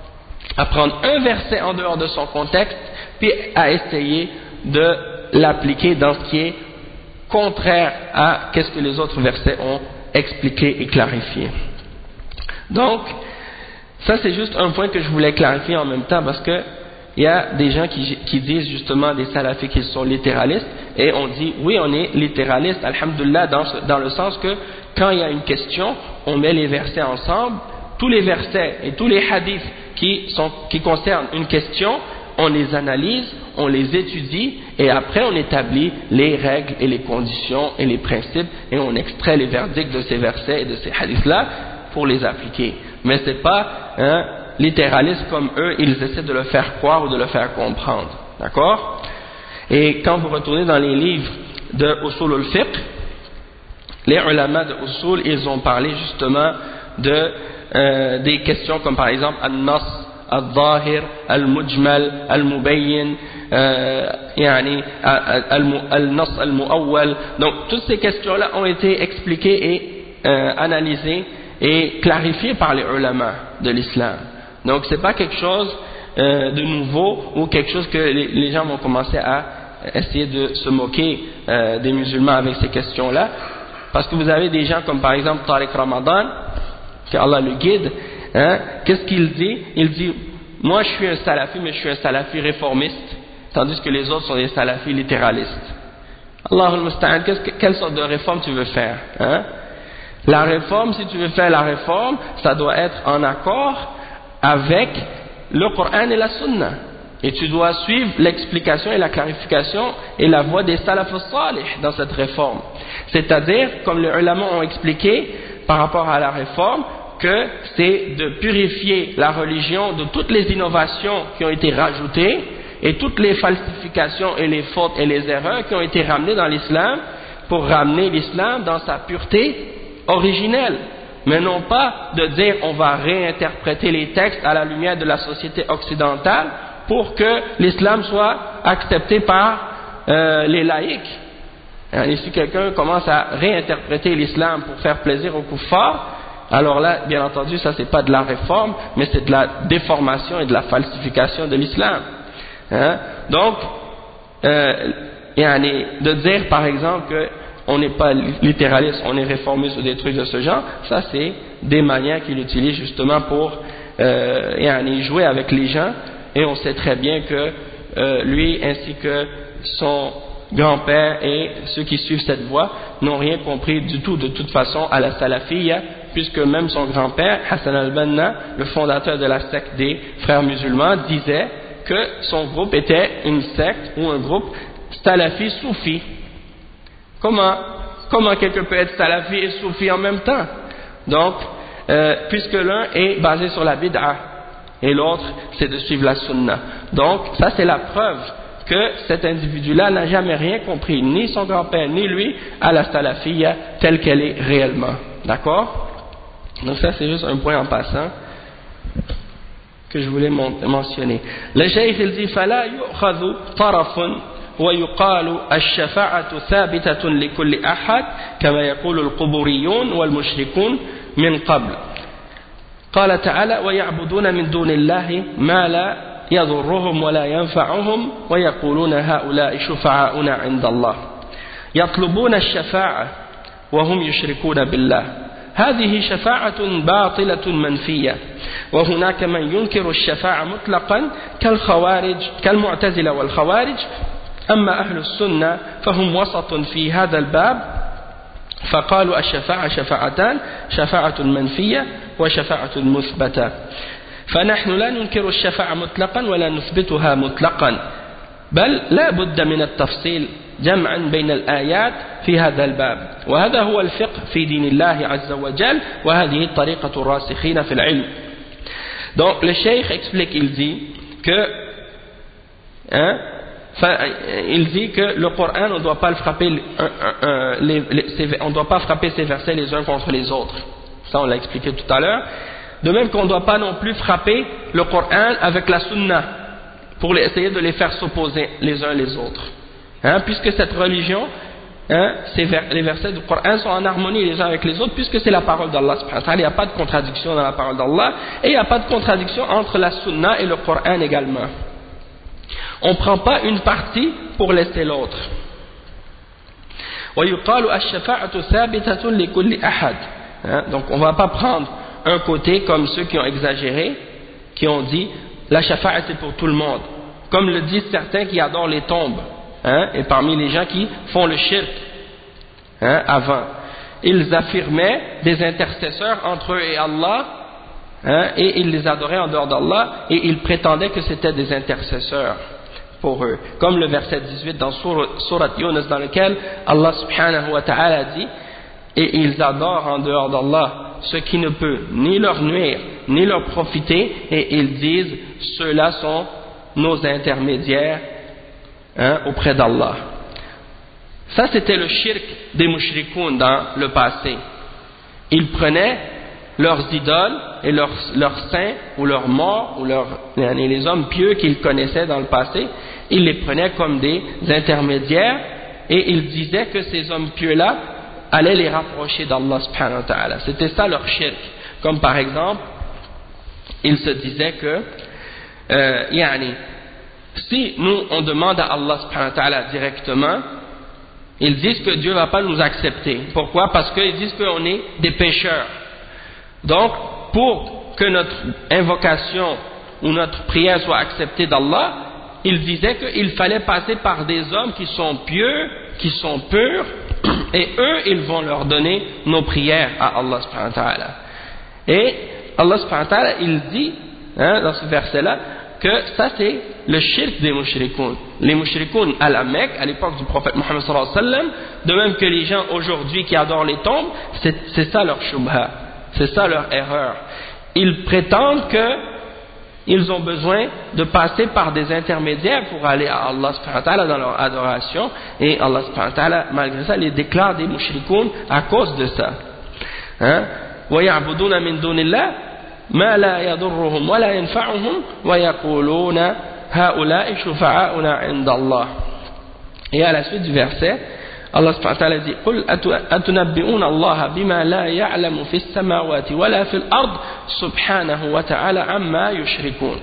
à prendre un verset en dehors de son contexte puis à essayer de l'appliquer dans ce qui est contraire à qu'est-ce que les autres versets ont expliqué et clarifié. Donc ça c'est juste un point que je voulais clarifier en même temps parce que il y a des gens qui, qui disent justement des salafis qu'ils sont littéralistes et on dit oui on est littéraliste alhamdoulilah dans, ce, dans le sens que quand il y a une question on met les versets ensemble, tous les versets et tous les hadiths qui, sont, qui concernent une question on les analyse, on les étudie et après on établit les règles et les conditions et les principes et on extrait les verdicts de ces versets et de ces hadiths là pour les appliquer. Mais c'est pas hein, littéraliste comme eux, ils essaient de le faire croire ou de le faire comprendre. D'accord? Et quand vous retournez dans les livres de Usul al-Fiqh, les ulama de usul, ils ont parlé justement de euh, des questions comme par exemple al-nas, al-zahir, al-mujmal, al-mubayyin, yani al-nas al-muawwal. Donc toutes ces questions-là ont été expliquées et euh, analysées et clarifiées par les ulama de l'islam. Donc c'est pas quelque chose euh, de nouveau ou quelque chose que les, les gens vont commencer à essayer de se moquer euh, des musulmans avec ces questions-là, parce que vous avez des gens comme par exemple Tariq Ramadan, que Allah le guide, hein, qu'est-ce qu'il dit? Il dit, moi je suis un salafi, mais je suis un salafi réformiste, tandis que les autres sont des salafis littéralistes. Allahul Musta'an, quelle sorte de réforme tu veux faire, hein? La réforme, si tu veux faire la réforme, ça doit être en accord avec le Coran et la Sunna. Et tu dois suivre l'explication et la clarification et la voie des salaf salih dans cette réforme. C'est-à-dire, comme les ulama ont expliqué par rapport à la réforme, que c'est de purifier la religion de toutes les innovations qui ont été rajoutées et toutes les falsifications et les fautes et les erreurs qui ont été ramenées dans l'islam, pour ramener l'islam dans sa pureté originelle. Mais non pas de dire on va réinterpréter les textes à la lumière de la société occidentale pour que l'islam soit accepté par euh, les laïcs. Et si quelqu'un commence à réinterpréter l'islam pour faire plaisir aux kuffars, alors là, bien entendu, ça c'est pas de la réforme, mais c'est de la déformation et de la falsification de l'islam. Hein? Donc, euh, de dire par exemple que on n'est pas littéraliste, on est réformiste ou des trucs de ce genre, ça c'est des manières qu'il utilise justement pour euh, jouer avec les gens, et on sait très bien que euh, lui ainsi que son grand-père et ceux qui suivent cette voie n'ont rien compris du tout de toute façon à la salafiyya, puisque même son grand-père, Hassan al-Banna, le fondateur de la secte des frères musulmans, disait que son groupe était une secte ou un groupe salafi soufi. Comment, comment quelqu'un peut être salafi et soufi en même temps? Donc, euh, puisque l'un est basé sur la bid'a et l'autre c'est de suivre la sunna. Donc, ça c'est la preuve que cet individu-là n'a jamais rien compris, ni son grand-père, ni lui, à la salafiyya telle qu'elle est réellement. D'accord? Donc ça c'est juste un point en passant que je voulais mentionner. Le cheikh il dit فلا يؤخذ طرف ويقال الشفاعة ثابتة لكل أحد كما يقول القبوريون والمشركون من قبل. قال تعالى ويعبدون من دون الله ما لا يضرهم ولا ينفعهم ويقولون هؤلاء شفعاؤنا عند الله يطلبون الشفاعة وهم يشركون بالله. هذه شفاعة باطلة منفية. وهناك من ينكر الشفاعة مطلقا كالخوارج كالمعتزلة والخوارج. أما أهل السنة فهم وسط في هذا الباب فقالوا الشفاعة شفاعتان شفاعة منفية وشفاعة مثبتة. فنحن لا ننكر الشفاعة مطلقا ولا نثبتها مطلقا بل لا بد من التفصيل جمعا بين الآيات في هذا الباب وهذا هو الفقه في دين الله عز وجل وهذه طريقة الراسخين في العلم. Donc le cheikh explique, il dit que hein, il dit que le Coran on ne doit pas le frapper un, un, un, les, les, on ne doit pas frapper ces versets les uns contre les autres, ça on l'a expliqué tout à l'heure. De même qu'on ne doit pas non plus frapper le Coran avec la Sunna pour essayer de les faire s'opposer les uns les autres, hein, puisque cette religion, hein, vers, les versets du Coran sont en harmonie les uns avec les autres, puisque c'est la parole d'Allah subhanahu wa ta'ala. Il n'y a pas de contradiction dans la parole d'Allah et il n'y a pas de contradiction entre la Sunna et le Coran également. On ne prend pas une partie pour laisser l'autre. Donc on ne va pas prendre un côté comme ceux qui ont exagéré, qui ont dit la shafa'a c'est pour tout le monde, comme le disent certains qui adorent les tombes, hein, et parmi les gens qui font le shirk, hein, avant ils affirmaient des intercesseurs entre eux et Allah, hein, et ils les adoraient en dehors d'Allah et ils prétendaient que c'était des intercesseurs pour eux, comme le verset dix-huit dans Surat Yunus dans lequel Allah subhanahu wa ta'ala dit et ils adorent en dehors d'Allah ce qui ne peut ni leur nuire ni leur profiter et ils disent ceux-là sont nos intermédiaires, hein, auprès d'Allah. Ça, c'était le shirk des mushrikoun dans le passé. Ils prenaient leurs idoles et leurs, leurs saints ou leurs morts ou leurs, les hommes pieux qu'ils connaissaient dans le passé, ils les prenaient comme des intermédiaires et ils disaient que ces hommes pieux-là allaient les rapprocher d'Allah subhanahu wa ta'ala. C'était ça leur shirk. Comme par exemple, ils se disaient que euh, yani, si nous on demande à Allah subhanahu wa ta'ala directement, ils disent que Dieu ne va pas nous accepter. Pourquoi? Parce qu'ils disent qu'on est des pécheurs. Donc, pour que notre invocation ou notre prière soit acceptée d'Allah, ils disaient qu'il fallait passer par des hommes qui sont pieux, qui sont purs, et eux, ils vont leur donner nos prières à Allah subhanahu wa ta'ala. Et Allah subhanahu wa ta'ala, il dit, hein, dans ce verset-là, que ça c'est le shirk des mushrikoun. Les mushrikoun à la Mecque, à l'époque du prophète Mohammed sallallahu alayhi wa sallam, de même que les gens aujourd'hui qui adorent les tombes, c'est, c'est ça leur shubha, c'est ça leur erreur. Ils prétendent que ils ont besoin de passer par des intermédiaires pour aller à Allah subhanahu wa ta'ala dans leur adoration, et Allah subhanahu wa ta'ala malgré ça les déclare des mushrikoun à cause de ça. Hein? وَيَعْبُدُونَ مِن دُونِ اللَّهِ ما لا يضرهم ولا ينفعهم ويقولون هؤلاء شفعاؤنا عند الله. Et à la suite du verset, Allah subhanahu wa ta'ala dit قل أتنبئون الله بما لا يعلم في السماوات ولا في الأرض سبحانه وتعالى عما يشركون.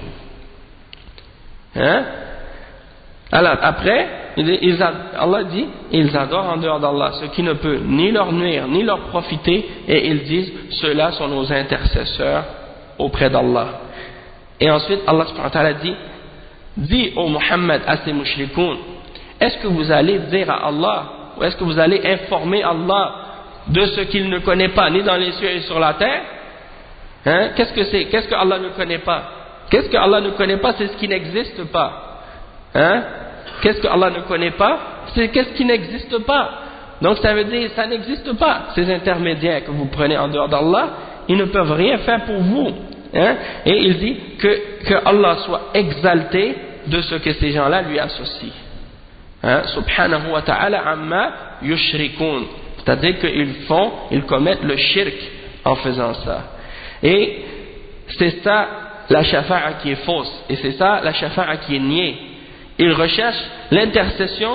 Hein? Alors après, ils, Allah dit, ils adorent en dehors d'Allah ce qui ne peut ni leur nuire ni leur profiter, et ils disent, ceux-là sont nos intercesseurs auprès d'Allah. Et ensuite Allah subhanahu wa ta'ala dit, dis ô Muhammad à ces mushrikoun, est-ce que vous allez dire à Allah, ou est-ce que vous allez informer Allah de ce qu'il ne connaît pas ni dans les cieux et sur la terre? Hein? Qu'est-ce que c'est? Qu'est-ce que Allah ne connaît pas? Qu'est-ce que Allah ne connaît pas? C'est ce qui n'existe pas. Hein? Qu'est-ce que Allah ne connaît pas? C'est qu'est-ce qui n'existe pas. Donc ça veut dire ça n'existe pas. Ces intermédiaires que vous prenez en dehors d'Allah, ils ne peuvent rien faire pour vous. Hein? Et il dit que, que Allah soit exalté de ce que ces gens-là lui associent. Hein? Subhanahu wa ta'ala amma yushrikun. C'est-à-dire qu'ils font, ils commettent le shirk en faisant ça. Et c'est ça la shafa'a qui est fausse. Et c'est ça la shafa'a qui est niée. Ils recherchent l'intercession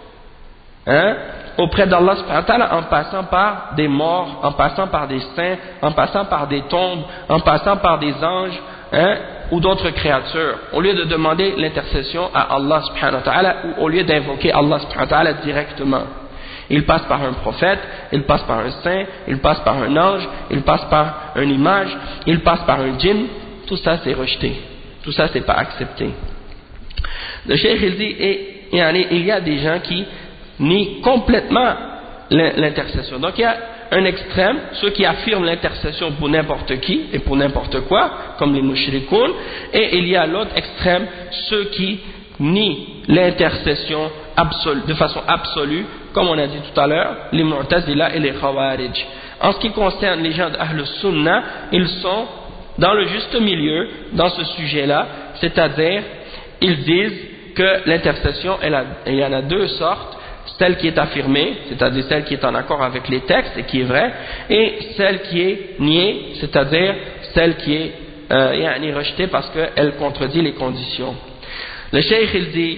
hein, auprès d'Allah subhanahu wa ta'ala en passant par des morts, en passant par des saints, en passant par des tombes, en passant par des anges hein, ou d'autres créatures, au lieu de demander l'intercession à Allah subhanahu wa ta'ala, ou au lieu d'invoquer Allah subhanahu wa ta'ala directement. Ils passent par un prophète, ils passent par un saint, ils passent par un ange, ils passent par une image, ils passent par un djinn. Tout ça c'est rejeté, tout ça c'est pas accepté. Le cheikh il dit, et, et, il y a des gens qui nient complètement l'intercession. Donc il y a un extrême, ceux qui affirment l'intercession pour n'importe qui et pour n'importe quoi, comme les mushrikoun, et il y a l'autre extrême, ceux qui nient l'intercession de façon absolue, comme on a dit tout à l'heure, les Mu'tazila et les Khawarij. En ce qui concerne les gens d'Ahl Sunnah, ils sont dans le juste milieu, dans ce sujet-là, c'est-à-dire ils disent que l'intercession, il y en a deux sortes, celle qui est affirmée, c'est-à-dire celle qui est en accord avec les textes et qui est vraie, et celle qui est niée, c'est-à-dire celle qui est euh, rejetée parce qu'elle contredit les conditions. Le cheikh il dit,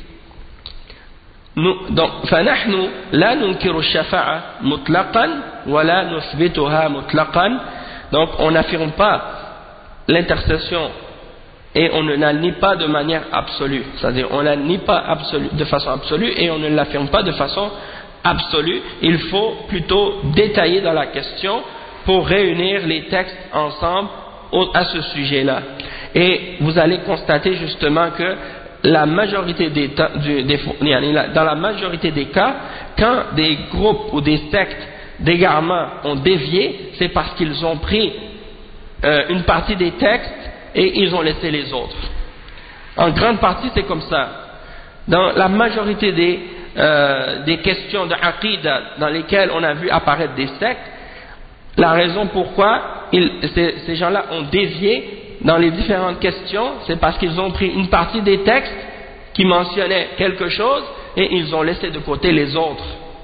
donc, فَنَحْنُ لَا نُنْكِرُ الشَّفَاعَةَ مُطْلَقًا وَلَا نُثْبِتُهَا مُطْلَقًا. Donc on n'affirme pas l'intercession et on ne la nie pas de manière absolue, c'est-à-dire on ne la nie pas absolue, de façon absolue, et on ne l'affirme pas de façon absolue. Il faut plutôt détailler dans la question pour réunir les textes ensemble à ce sujet-là. Et vous allez constater justement que la majorité des, du, des dans la majorité des cas, quand des groupes ou des sectes d'égarement ont dévié, c'est parce qu'ils ont pris euh, une partie des textes et ils ont laissé les autres. En grande partie, c'est comme ça. Dans la majorité des, euh, des questions de aqida dans lesquelles on a vu apparaître des sectes, la raison pourquoi ils, ces, ces gens-là ont dévié dans les différentes questions, c'est parce qu'ils ont pris une partie des textes qui mentionnaient quelque chose et ils ont laissé de côté les autres.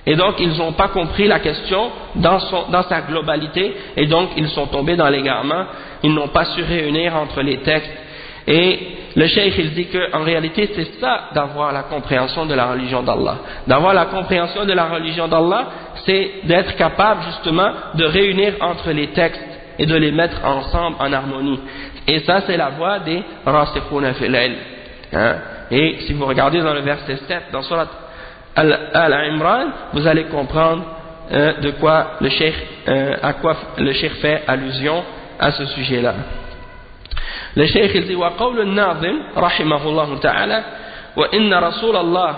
Et donc ils n'ont pas compris la question dans, son, dans sa globalité, et donc ils sont tombés dans l'égarement, ils n'ont pas su réunir entre les textes. Et le cheikh il dit qu'en réalité c'est ça d'avoir la compréhension de la religion d'Allah. D'avoir la compréhension de la religion d'Allah, c'est d'être capable justement de réunir entre les textes et de les mettre ensemble en harmonie. Et ça c'est la voie des rasikhuna fil ilm. Hein? Et si vous regardez dans le verset sept, dans Surat Al-Imran, vous allez comprendre euh, de quoi le cheikh, euh, à quoi le cheikh fait allusion à ce sujet-là. Le cheikh il dit وقول الناظم رحمه الله تعالى وإن رسول الله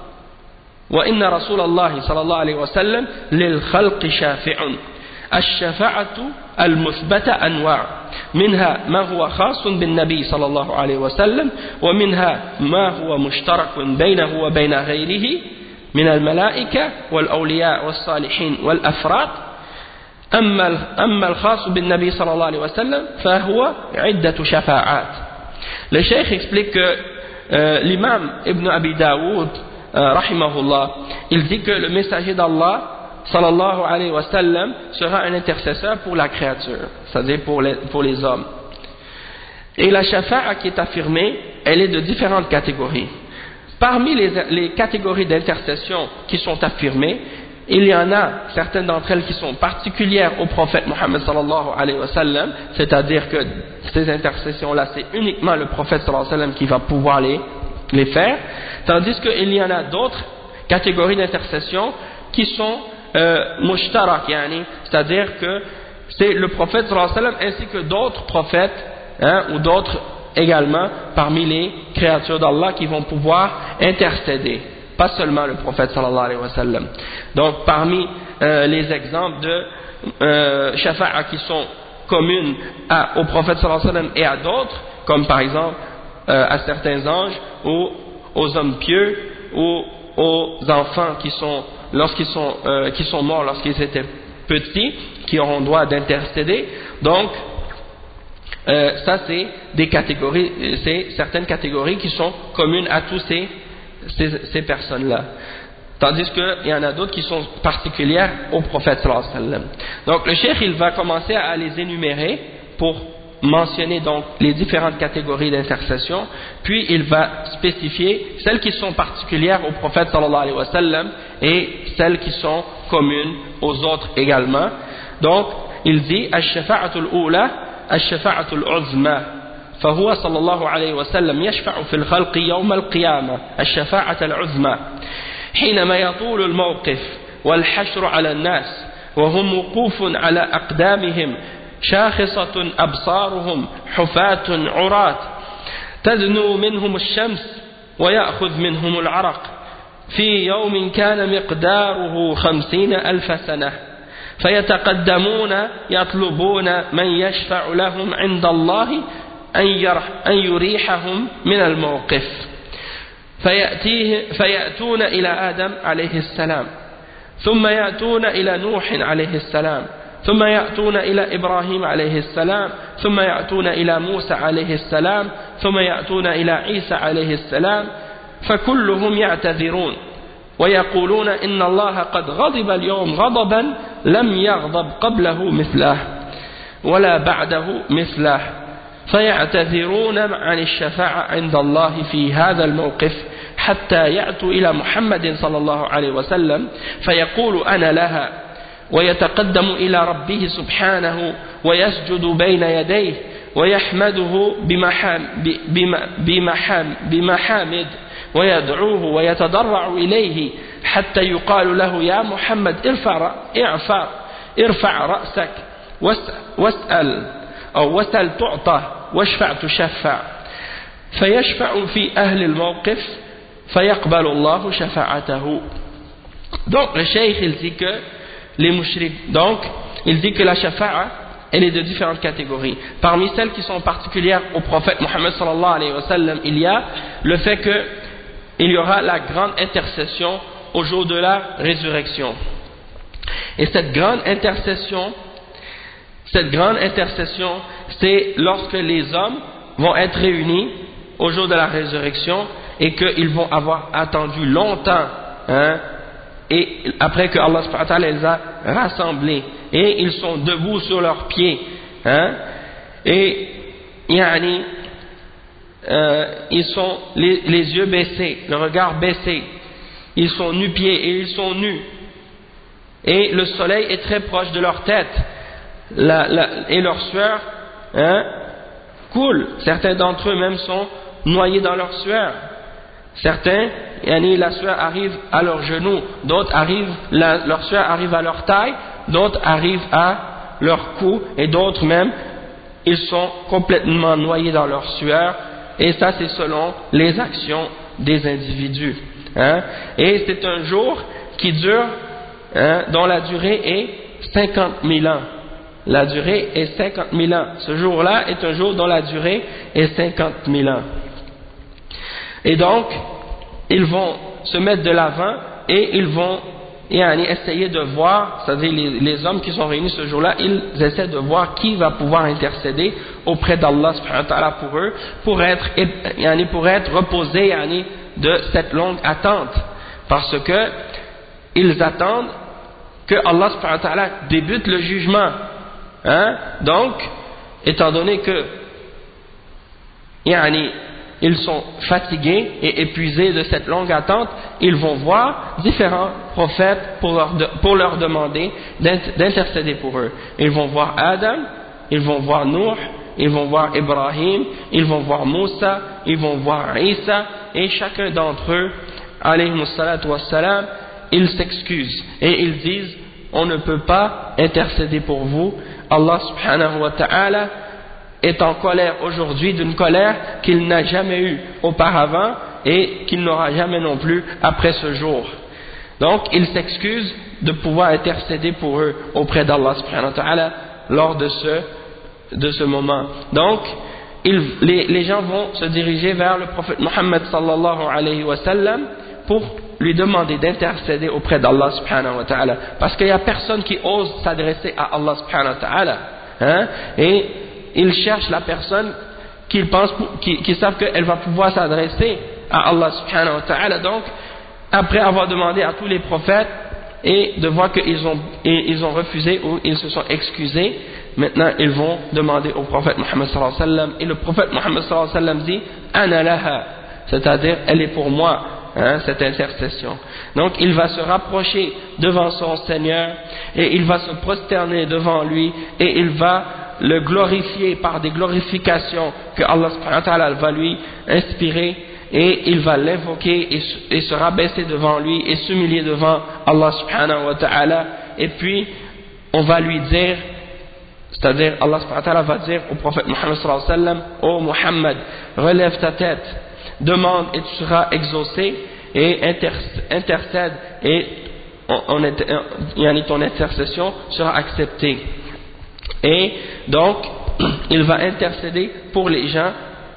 وإن رسول الله صلى الله عليه وسلم للخلق شافع الشفاعة المثبتة أنواع منها ما هو خاص بالنبي صلى الله عليه وسلم ومنها ما هو مشترك بينه وبين غيره من الملائكة والأولياء والصالحين والأفراد أما أما الخاص بالنبي صلى الله عليه وسلم فهو عدة شفاعات. Le cheikh explique que euh, l'imam Ibn Abi Daoud euh, rahimahullah, il dit que le messager d'Allah sallallahu alayhi wa sallam sera un intercesseur pour la créature, c'est-à-dire pour les, pour les hommes. Et la shafa'a qui est affirmée, elle est de différentes catégories. Parmi les, les catégories d'intercession qui sont affirmées, il y en a certaines d'entre elles qui sont particulières au prophète Mohammed sallallahu alayhi wa sallam, c'est-à-dire que ces intercessions-là, c'est uniquement le prophète sallallahu alayhi wa sallam qui va pouvoir les, les faire, tandis qu'il y en a d'autres catégories d'intercession qui sont euh, mushtarak, yani, c'est-à-dire que c'est le prophète sallallahu alayhi wa sallam ainsi que d'autres prophètes hein, ou d'autres également parmi les créatures d'Allah qui vont pouvoir intercéder. Pas seulement le prophète sallallahu alayhi wa sallam. Donc parmi euh, les exemples de euh, shafa'a qui sont communes à, au prophète sallallahu alayhi wa sallam et à d'autres, comme par exemple euh, à certains anges ou aux hommes pieux ou aux enfants qui sont, lorsqu'ils sont, euh, qui sont morts lorsqu'ils étaient petits, qui auront droit d'intercéder. Donc euh, ça c'est des catégories, c'est certaines catégories qui sont communes à tous ces Ces, ces personnes-là, tandis qu'il y en a d'autres qui sont particulières au prophète sallallahu alayhi wa sallam. Donc le cheikh il va commencer à les énumérer pour mentionner donc les différentes catégories d'intercession, puis il va spécifier celles qui sont particulières au prophète sallallahu alayhi wa sallam et celles qui sont communes aux autres également. Donc il dit ash-shafa'atul ula ash-shafa'atul uzma, فهو صلى الله عليه وسلم يشفع في الخلق يوم القيامة الشفاعة العظمى حينما يطول الموقف والحشر على الناس وهم وقوف على أقدامهم شاخصة أبصارهم حفاة عراة تدنو منهم الشمس ويأخذ منهم العرق في يوم كان مقداره خمسين ألف سنة فيتقدمون يطلبون من يشفع لهم عند الله أن يريحهم من الموقف فيأتيه فيأتون إلى آدم عليه السلام ثم يأتون إلى نوح عليه السلام ثم يأتون إلى إبراهيم عليه السلام ثم يأتون إلى موسى عليه السلام ثم يأتون إلى عيسى عليه السلام فكلهم يعتذرون ويقولون إن الله قد غضب اليوم غضبا لم يغضب قبله مثله ولا بعده مثله فيعتذرون عن الشفاعة عند الله في هذا الموقف حتى يأتوا إلى محمد صلى الله عليه وسلم فيقول أنا لها ويتقدم إلى ربه سبحانه ويسجد بين يديه ويحمده بمحامد ويدعوه ويتضرع إليه حتى يقال له يا محمد ارفع ارفع ارفع رأسك واسأل أو واسأل تعطى واشفع تشفع فيشفع في أهل الموقف فيقبل الله شفاعته. Donc le cheikh il dit que les mushriks, donc il dit que la shafa'a elle est de différentes catégories. Parmi celles qui sont particulières au prophète Mohammed sallallahu alayhi wa sallam, il y a le fait que il y aura la grande intercession au jour de la résurrection. Et cette grande intercession Cette grande intercession, c'est lorsque les hommes vont être réunis au jour de la résurrection et qu'ils vont avoir attendu longtemps hein, et après que Allah subhanahu wa ta'ala les a rassemblés, et ils sont debout sur leurs pieds, hein, et yani, euh, ils sont les, les yeux baissés, le regard baissé, ils sont nu-pieds et ils sont nus, et le soleil est très proche de leur tête, la, la, et leur sueur, hein, coule. Certains d'entre eux même sont noyés dans leur sueur. Certains, yani, la sueur arrive à leurs genoux, d'autres arrivent, la, leur sueur arrive à leur taille, d'autres arrivent à leur cou, et d'autres même, ils sont complètement noyés dans leur sueur, et ça c'est selon les actions des individus. Hein? Et c'est un jour qui dure, hein, dont la durée est cinquante mille ans. La durée est cinquante mille ans. Ce jour-là est un jour dont la durée est cinquante mille ans. Et donc, ils vont se mettre de l'avant et ils vont yani, essayer de voir, c'est-à-dire les, les hommes qui sont réunis ce jour-là, ils essaient de voir qui va pouvoir intercéder auprès d'Allah subhanahu wa ta'ala pour eux, pour être, yani, pour être reposés yani, de cette longue attente. Parce que ils attendent que Allah subhanahu wa ta'ala débute le jugement. Hein? Donc, étant donné que yani, ils sont fatigués et épuisés de cette longue attente, ils vont voir différents prophètes pour leur, de, pour leur demander d'intercéder pour eux. Ils vont voir Adam, ils vont voir Nuh, ils vont voir Ibrahim, ils vont voir Moussa, ils vont voir Isa, et chacun d'entre eux, alayhi salatu wassalam, ils s'excusent et ils disent: on ne peut pas intercéder pour vous. Allah subhanahu wa ta'ala est en colère aujourd'hui d'une colère qu'il n'a jamais eue auparavant et qu'il n'aura jamais non plus après ce jour. Donc il s'excuse de pouvoir intercéder pour eux auprès d'Allah subhanahu wa ta'ala lors de ce, de ce moment. Donc il, les, les gens vont se diriger vers le prophète Muhammad sallallahu alayhi wa sallam pour lui demander d'intercéder auprès d'Allah subhanahu wa ta'ala, parce qu'il n'y a personne qui ose s'adresser à Allah subhanahu wa ta'ala, hein? Et ils cherchent la personne qu'ils pensent, qui, qui savent qu'elle va pouvoir s'adresser à Allah subhanahu wa ta'ala. Donc après avoir demandé à tous les prophètes et de voir qu'ils ont, ils ont refusé ou ils se sont excusés, maintenant ils vont demander au prophète Muhammad sallallahu alayhi wa sallam, et le prophète Muhammad sallallahu alayhi wa sallam dit: ana laha, c'est-à-dire elle est pour moi, hein, cette intercession. Donc il va se rapprocher devant son Seigneur et il va se prosterner devant lui et il va le glorifier par des glorifications que Allah subhanahu wa ta'ala va lui inspirer, et il va l'invoquer et, et se rabaisser devant lui et s'humilier devant Allah subhanahu wa ta'ala, et puis on va lui dire, c'est-à-dire Allah subhanahu wa ta'ala va dire au prophète Muhammad sallallahu alayhi wa sallam: ô Muhammad, relève ta tête, demande et tu seras exaucé, et intercède et on, on, ton intercession sera acceptée. Et donc il va intercéder pour les gens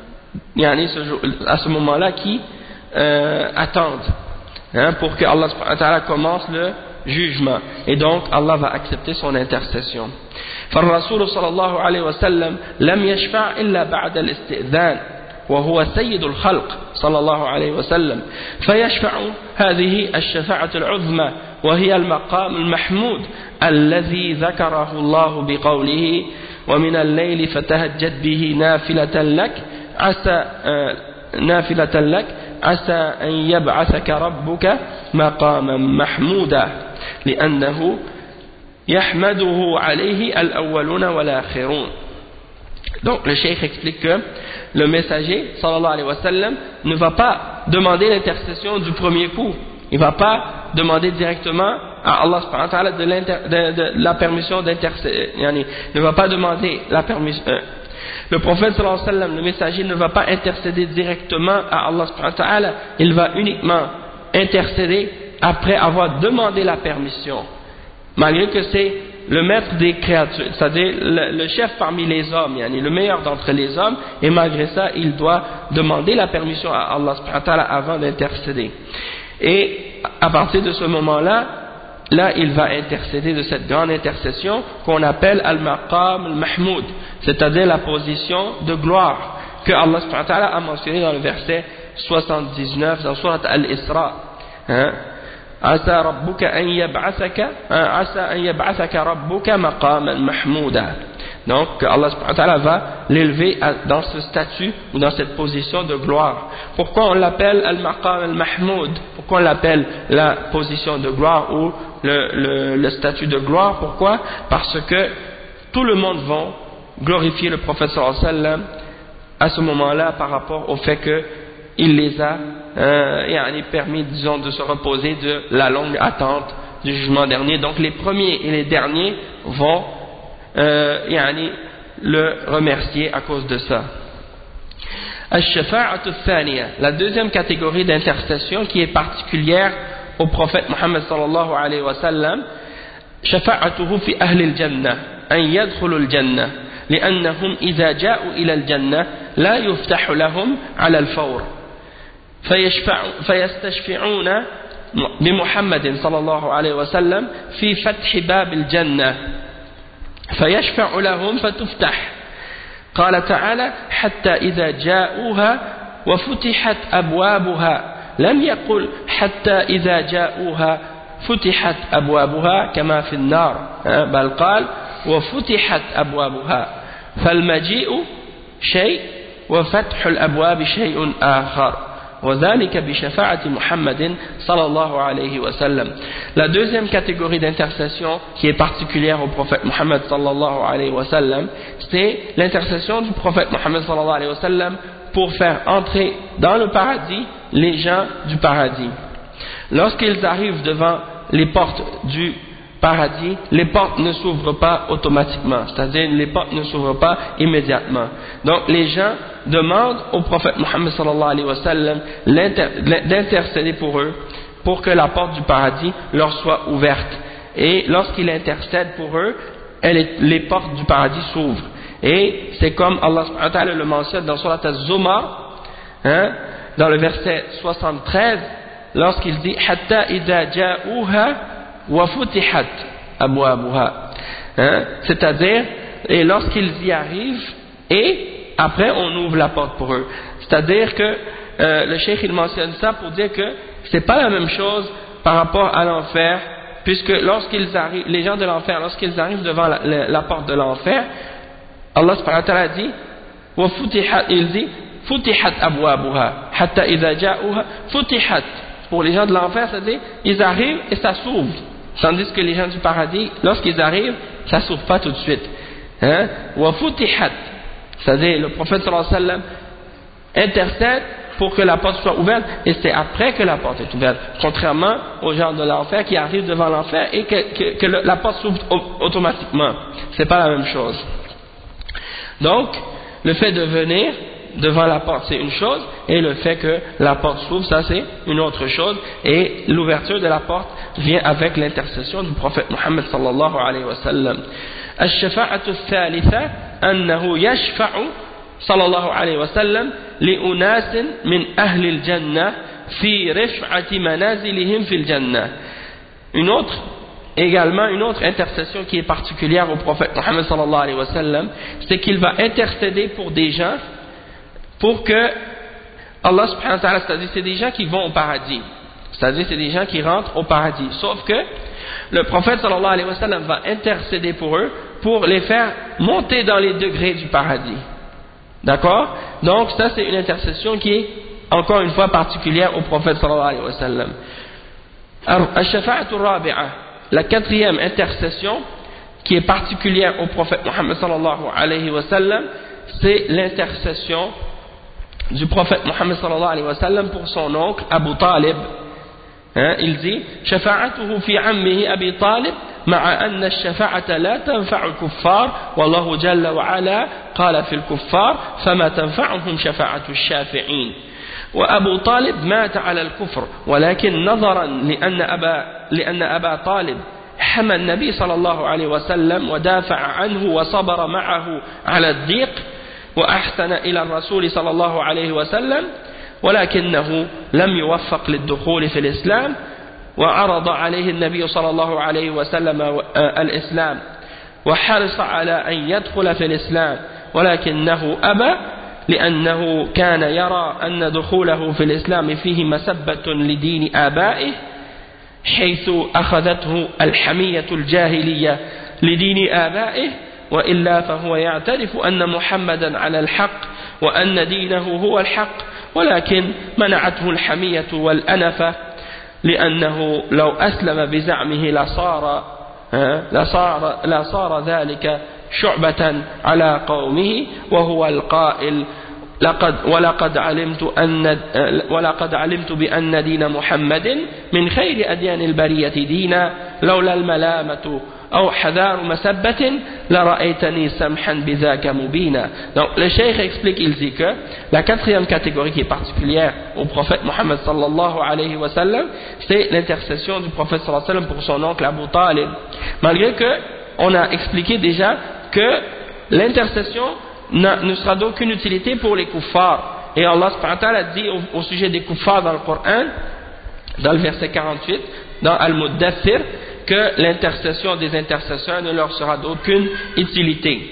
à ce moment-là qui euh, attendent, hein, pour que Allah subhanahu wa ta'ala commence le jugement, et donc Allah va accepter son intercession. فالرسول صلى الله عليه وسلم لم يشفع إلا بعد الاستئذان وهو سيد الخلق صلى الله عليه وسلم، فيشفع هذه الشفاعة العظمى وهي المقام المحمود الذي ذكره الله بقوله: ومن الليل فتهجد به نافلة لك عسى نافلة لك عسى أن يبعثك ربك مقاما محمودا لأنه يحمده عليه الأولون والآخرون. Donc le cheikh explique que le messager sallallahu alayhi wa sallam ne va pas demander l'intercession du premier coup, il ne va pas demander directement à Allah subhanahu wa ta'ala de, de, de la permission d'intercéder, il ne va pas demander la permission. Euh, le prophète sallallahu alayhi wa sallam, le messager, ne va pas intercéder directement à Allah subhanahu wa ta'ala, il va uniquement intercéder après avoir demandé la permission, malgré que c'est le maître des créatures, c'est-à-dire le, le chef parmi les hommes, yani le meilleur d'entre les hommes, et malgré ça il doit demander la permission à Allah subhanahu wa ta'ala avant d'intercéder. Et à partir de ce moment-là, là il va intercéder de cette grande intercession qu'on appelle al-maqam al-mahmoud, c'est-à-dire la position de gloire que Allah subhanahu wa ta'ala a mentionné dans le verset soixante-dix-neuf dans Surat al-Isra, hein? عسى ربك أن يبعثك عسى أن يبعثك ربك مقاما محمودا. Donc Allah subhanahu wa ta'ala va l'élever dans ce statut ou dans cette position de gloire. Pourquoi on l'appelle al-maqam al-mahmoud? Pourquoi on l'appelle la position de gloire ou le, le, le statut de gloire? Pourquoi? Parce que tout le monde va glorifier le prophète sallallahu alayhi wa sallam à ce moment-là par rapport au fait qu'il les a euh, permis, disons, de se reposer de la longue attente du jugement dernier. Donc les premiers et les derniers vont euh, yani, le remercier à cause de ça. Al-shafa'atu thaniya, la deuxième catégorie d'intercession qui est particulière au prophète Muhammad sallallahu alayhi wa sallam, shafa'atuhu fi ahli al-jannah an yadkhulu al-jannah لأنهم إذا جاءوا إلى الجنة لا يفتح لهم على الفور فيستشفعون بمحمد صلى الله عليه وسلم في فتح باب الجنة فيشفع لهم فتفتح. قال تعالى حتى إذا جاءوها وفتحت أبوابها لم يقل حتى إذا جاءوها فتحت أبوابها كما في النار بل قال وفتحت أبوابها فالمجيء شيء وفتح الأبواب شيء آخر وذلك بشفاعة محمد صلى الله عليه وسلم. La deuxième catégorie d'intercession qui est particulière au prophète Muhammad sallallahu alayhi wa sallam, c'est l'intercession du prophète Muhammad sallallahu alayhi wa sallam pour faire entrer dans le paradis les gens du paradis. Lorsqu'ils arrivent devant les portes du paradis, les portes ne s'ouvrent pas automatiquement, c'est-à-dire les portes ne s'ouvrent pas immédiatement. Donc les gens demandent au prophète Muhammad sallallahu alayhi wa sallam d'intercéder pour eux, pour que la porte du paradis leur soit ouverte. Et lorsqu'il intercède pour eux, elle, les portes du paradis s'ouvrent. Et c'est comme Allah subhanahu wa ta'ala le mentionne dans Surat Az-Zumar, hein, dans le verset soixante-treize, lorsqu'il dit Hatta idha ja'uha wa futihat abwabuha, hein, c'est-à-dire, et lorsqu'ils y arrivent, et après on ouvre la porte pour eux. C'est-à-dire que euh, le cheikh il mentionne ça pour dire que c'est pas la même chose par rapport à l'enfer, puisque lorsqu'ils arrivent, les gens de l'enfer, lorsqu'ils arrivent devant la, la, la porte de l'enfer, Allah subhanahu wa ta'ala dit wa futihat, il dit futihat abwabuha hatta idha ja'uha futihat. Pour les gens de l'enfer, c'est-à-dire ils arrivent et ça s'ouvre, tandis que les gens du paradis, lorsqu'ils arrivent, ça s'ouvre pas tout de suite. Hein? Wa futihat, c'est-à-dire le prophète sallallahu alayhi wa sallam intercède pour que la porte soit ouverte, et c'est après que la porte est ouverte, contrairement aux gens de l'enfer qui arrivent devant l'enfer et que, que, que le, la porte s'ouvre automatiquement. C'est pas la même chose. Donc le fait de venir devant la porte c'est une chose, et le fait que la porte s'ouvre, ça c'est une autre chose, et l'ouverture de la porte vient avec l'intercession du prophète Muhammad sallallahu alayhi wa sallam. Al-shafa'atu thalitha annahu yashfa'u sallallahu alayhi wa sallam li unasin min ahli al-jannah fi rif'ati manazilihim fi al-jannah. Une autre également une autre intercession qui est particulière au prophète Muhammad sallallahu alayhi wa sallam, c'est qu'il va intercéder pour des gens pour que Allah subhanahu wa ta'ala, c'est-à-dire c'est des gens qui vont au paradis, c'est-à-dire c'est des gens qui rentrent au paradis, sauf que le prophète sallallahu alayhi wa sallam va intercéder pour eux pour les faire monter dans les degrés du paradis. D'accord? Donc ça c'est une intercession qui est encore une fois particulière au prophète sallallahu alayhi wa sallam. Al-shafa'atu rabi'a, la quatrième intercession qui est particulière au prophète Muhammad sallallahu alayhi wa sallam, c'est l'intercession du prophète Muhammad sallallahu alayhi wa sallam pour son oncle Abu Talib. Hein, il dit شفاعته في عمه أبي طالب مع أن الشفاعة لا تنفع الكفار والله جل وعلا قال في الكفار فما تنفعهم شفاعة الشافعين. وأبو طالب مات على الكفر ولكن نظرا لأن أبا لأن أبا طالب حمى النبي صلى الله عليه وسلم ودافع عنه وصبر معه على الضيق وأحسن إلى الرسول صلى الله عليه وسلم ولكنه لم يوفق للدخول في الإسلام وعرض عليه النبي صلى الله عليه وسلم الإسلام وحرص على أن يدخل في الإسلام ولكنه أبى لأنه كان يرى أن دخوله في الإسلام فيه مسبة لدين آبائه حيث أخذته الحمية الجاهلية لدين آبائه وإلا فهو يعترف أن محمدا على الحق وأن دينه هو الحق ولكن منعته الحمية والأنفة لأنه لو أسلم بزعمه لصار لصار لصار ذلك شعبة على قومه وهو القائل لقد ولقد علمت أن ولقد علمت بأن دين محمد من خير أديان البرية دينا لولا الملامة أو حذار مسبة لرأيتني سمحا بذاك مبينا. Donc le cheikh explique, il dit que la quatrième catégorie qui est particulière au prophète Mohammed sallallahu alayhi wa sallam, c'est l'intercession du prophète sallallahu alayhi wa sallam pour son oncle Abu Talib, malgré que on a expliqué déjà que l'intercession ne sera d'aucune utilité pour les kuffars. Et Allah subhanahu wa ta'ala dit au, au sujet des kuffars dans le Coran, dans le verset quarante-huit, dans Al-Muddathir, que l'intercession des intercesseurs ne leur sera d'aucune utilité.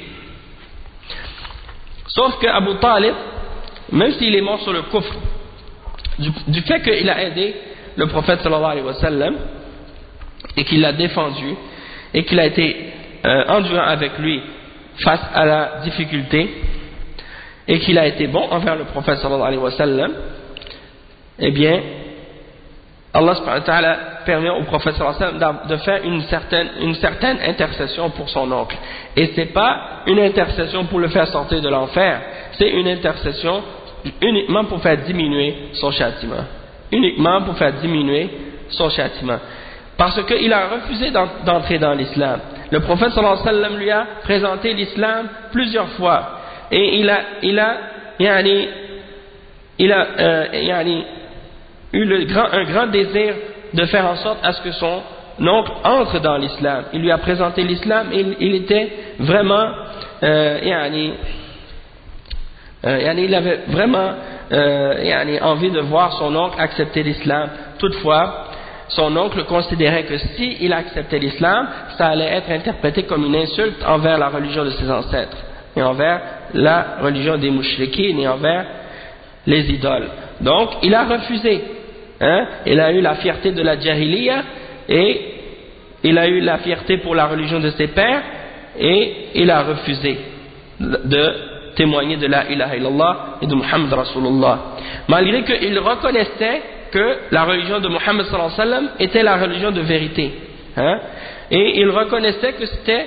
Sauf que Abu Talib, même s'il est mort sur le kufr, du, du fait qu'il a aidé le prophète sallallahu alayhi wa sallam, et qu'il l'a défendu, et qu'il a été euh, endurant avec lui face à la difficulté, et qu'il a été bon envers le prophète sallallahu alayhi wa sallam, eh bien, Allah subhanahu wa ta'ala permet au prophète sallallahu alayhi wa sallam de faire une certaine, une certaine intercession pour son oncle. Et ce n'est pas une intercession pour le faire sortir de l'enfer, c'est une intercession uniquement pour faire diminuer son châtiment. Uniquement pour faire diminuer son châtiment. Parce qu'il a refusé d'entrer dans l'islam. Le prophète sallallahu alayhi wa sallam lui a présenté l'islam plusieurs fois. Et il a, il a, yani, il a, euh, yani, eu le grand, un grand désir de faire en sorte à ce que son oncle entre dans l'islam. Il lui a présenté l'islam et il, il était vraiment, euh, yani, euh, yani, il avait vraiment euh, yani, envie de voir son oncle accepter l'islam. Toutefois, son oncle considérait que si il acceptait l'islam, ça allait être interprété comme une insulte envers la religion de ses ancêtres et envers la religion des mouchriquines et envers les idoles. Donc, il a refusé. Hein? Il a eu la fierté de la jahiliya et il a eu la fierté pour la religion de ses pères et il a refusé de témoigner de la ilaha illallah et de Muhammad Rasulullah. Malgré qu'il reconnaissait que la religion de Muhammad sallallahu alayhi wa sallam était la religion de vérité. Hein? Et il reconnaissait que c'était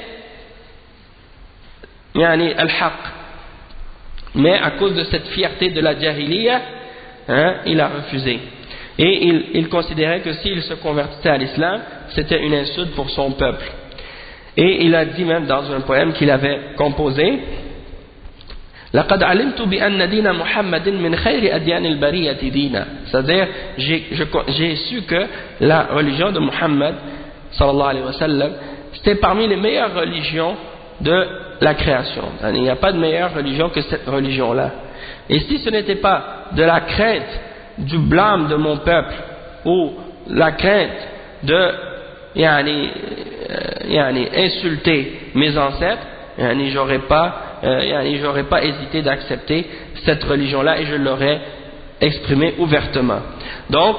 yani al-haq. Mais à cause de cette fierté de la jahiliya, hein, il a refusé. Et il, il considérait que s'il se convertissait à l'islam, c'était une insulte pour son peuple. Et il a dit même dans un poème qu'il avait composé, لقد علمت بأن دين محمد من خير أديان البرية دينا. C'est-à-dire, j'ai su que la religion de Muhammad sallallahu alayhi wa sallam, c'était parmi les meilleures religions de la création. Il n'y a pas de meilleure religion que cette religion-là. Et si ce n'était pas de la crainte du blâme de mon peuple ou la crainte de yani, yani, insulter mes ancêtres, yani, j'aurais pas Euh, j'aurais pas hésité d'accepter cette religion-là et je l'aurais exprimé ouvertement. Donc,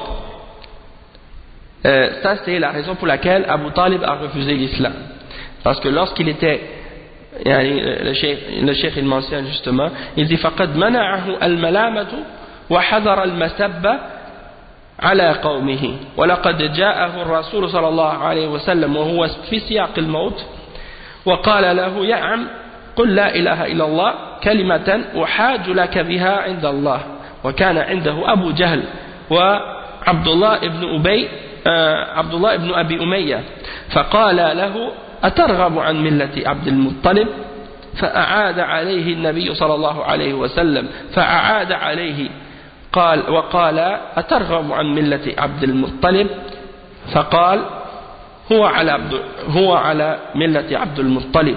euh, ça c'est la raison pour laquelle Abu Talib a refusé l'islam. Parce que lorsqu'il était, le cheikh, le cheikh il mentionne justement, il dit فَقَدْ مَنَعَهُ الْمَلَامَةُ وَحَذَرَ الْمَسَبَّةَ على قومه ولقد جاءه الرسول صلى الله عليه وسلم وهو في سياق الموت وقال له يا عم قل لا إله إلا الله كلمة أحاج لك بها عند الله. وكان عنده أبو جهل وعبد الله بن أبي عبد الله بن أبي أمية فقال له أترغب عن ملة عبد المطلب فأعاد عليه النبي صلى الله عليه وسلم فأعاد عليه قال وقال أترغب عن ملة عبد المطلب فقال هو على هو على ملة عبد المطلب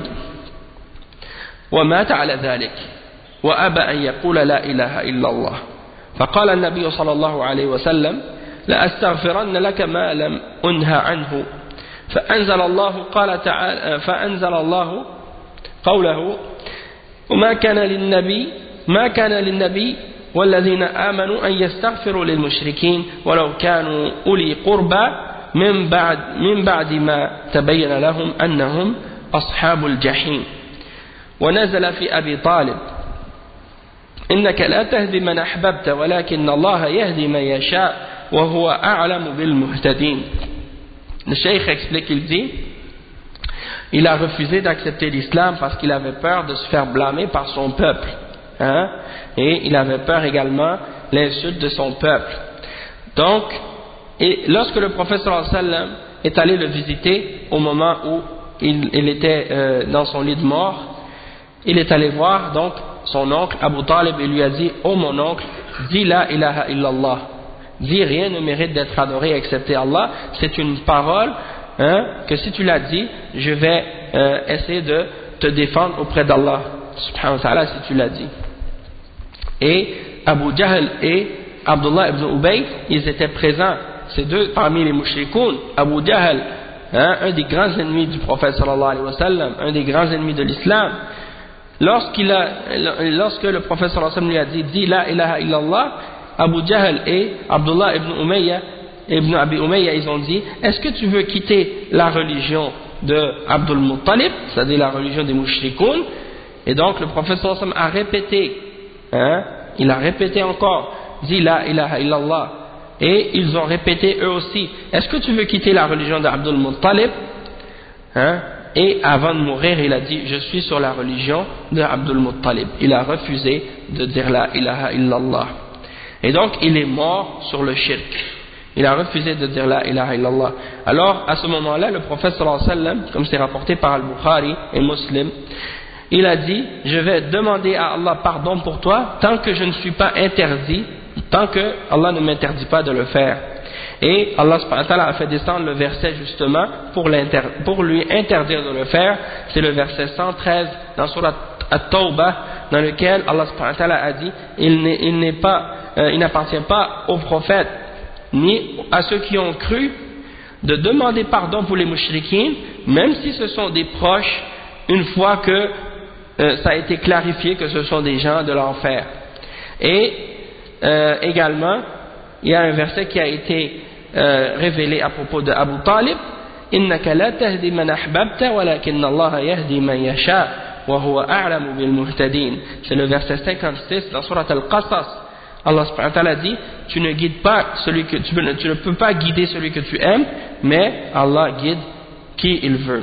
ومات على ذلك وأبى أن يقول لا إله إلا الله. فقال النبي صلى الله عليه وسلم لأستغفرن لك ما لم أنهى عنه. فأنزل الله قال تعالى فأنزل الله قوله وما كان للنبي ما كان للنبي والذين آمنوا أن يستغفروا للمشركين ولو كانوا أولي قربى من بعد من بعد ما تبين لهم أنهم أصحاب الجحيم ونزل في أبي طالب إنك لا تهدي من أحببت ولكن الله يهدي من يشاء وهو أعلم بالمهتدين. Le cheikh explique, il dit, il a refusé d'accepter l'islam parce qu'il avait peur de se faire blâmer par son peuple, hein? Et il avait peur également l'insulte de son peuple. Donc, et lorsque le prophète sallallahu alayhi wa sallam est allé le visiter au moment où il, il était euh, dans son lit de mort, il est allé voir donc son oncle Abu Talib et lui a dit: oh mon oncle, dis la ilaha illallah, dis rien ne mérite d'être adoré excepté Allah. C'est une parole, hein, que si tu l'as dit, je vais euh, essayer de te défendre auprès d'Allah subhanahu wa ta'ala si tu l'as dit. Et Abu Jahl et Abdullah ibn Ubay, ils étaient présents, ces deux parmi les mushrikoun. Abu Jahl, hein, un des grands ennemis du prophète sallallahu alayhi wa sallam, un des grands ennemis de l'islam. Lorsqu'il a, lorsque le prophète sallallahu alayhi wa sallam lui a dit: dis la ilaha illallah, Abu Jahl et Abdullah ibn Umayya, ibn Abi Umayya, ils ont dit: est-ce que tu veux quitter la religion de Abdul Muttalib, c'est-à-dire la religion des mushrikoun? Et donc le prophète sallallahu alayhi wa sallam a répété, hein, il a répété encore: dis la ilaha illallah. Et ils ont répété eux aussi: est-ce que tu veux quitter la religion d'Abdul Muttalib, hein? Et avant de mourir, il a dit: je suis sur la religion de Abdul Muttalib. Il a refusé de dire la ilaha illallah. Et donc, il est mort sur le shirk. Il a refusé de dire la ilaha illallah. Alors, à ce moment-là, le prophète sallallahu alayhi wa sallam, comme c'est rapporté par Al-Bukhari et Muslim, il a dit: je vais demander à Allah pardon pour toi tant que je ne suis pas interdit, tant que Allah ne m'interdit pas de le faire. Et Allah subhanahu wa ta'ala a fait descendre le verset justement pour, pour lui interdire de le faire. C'est le verset cent treize dans Surat At-Tawbah, dans lequel Allah subhanahu wa ta'ala a dit: il n'est, il n'est pas, euh, il n'appartient pas aux prophètes ni à ceux qui ont cru de demander pardon pour les mushrikines, même si ce sont des proches, une fois que euh, ça a été clarifié que ce sont des gens de l'enfer. Et euh, également, il y a un verset qui a été euh, révélé à propos de Abu Talib: innaka la tahdi man ahbabta walakinna Allah yahdi man yasha wa huwa a'lamu bil muhtadin. C'est le verset cinquante-six dans Surat Al-Qasas. Allah subhanahu wa ta'ala dit: tu ne guides pas celui que tu, peux, tu ne peux pas guider celui que tu aimes, mais Allah guide qui il veut.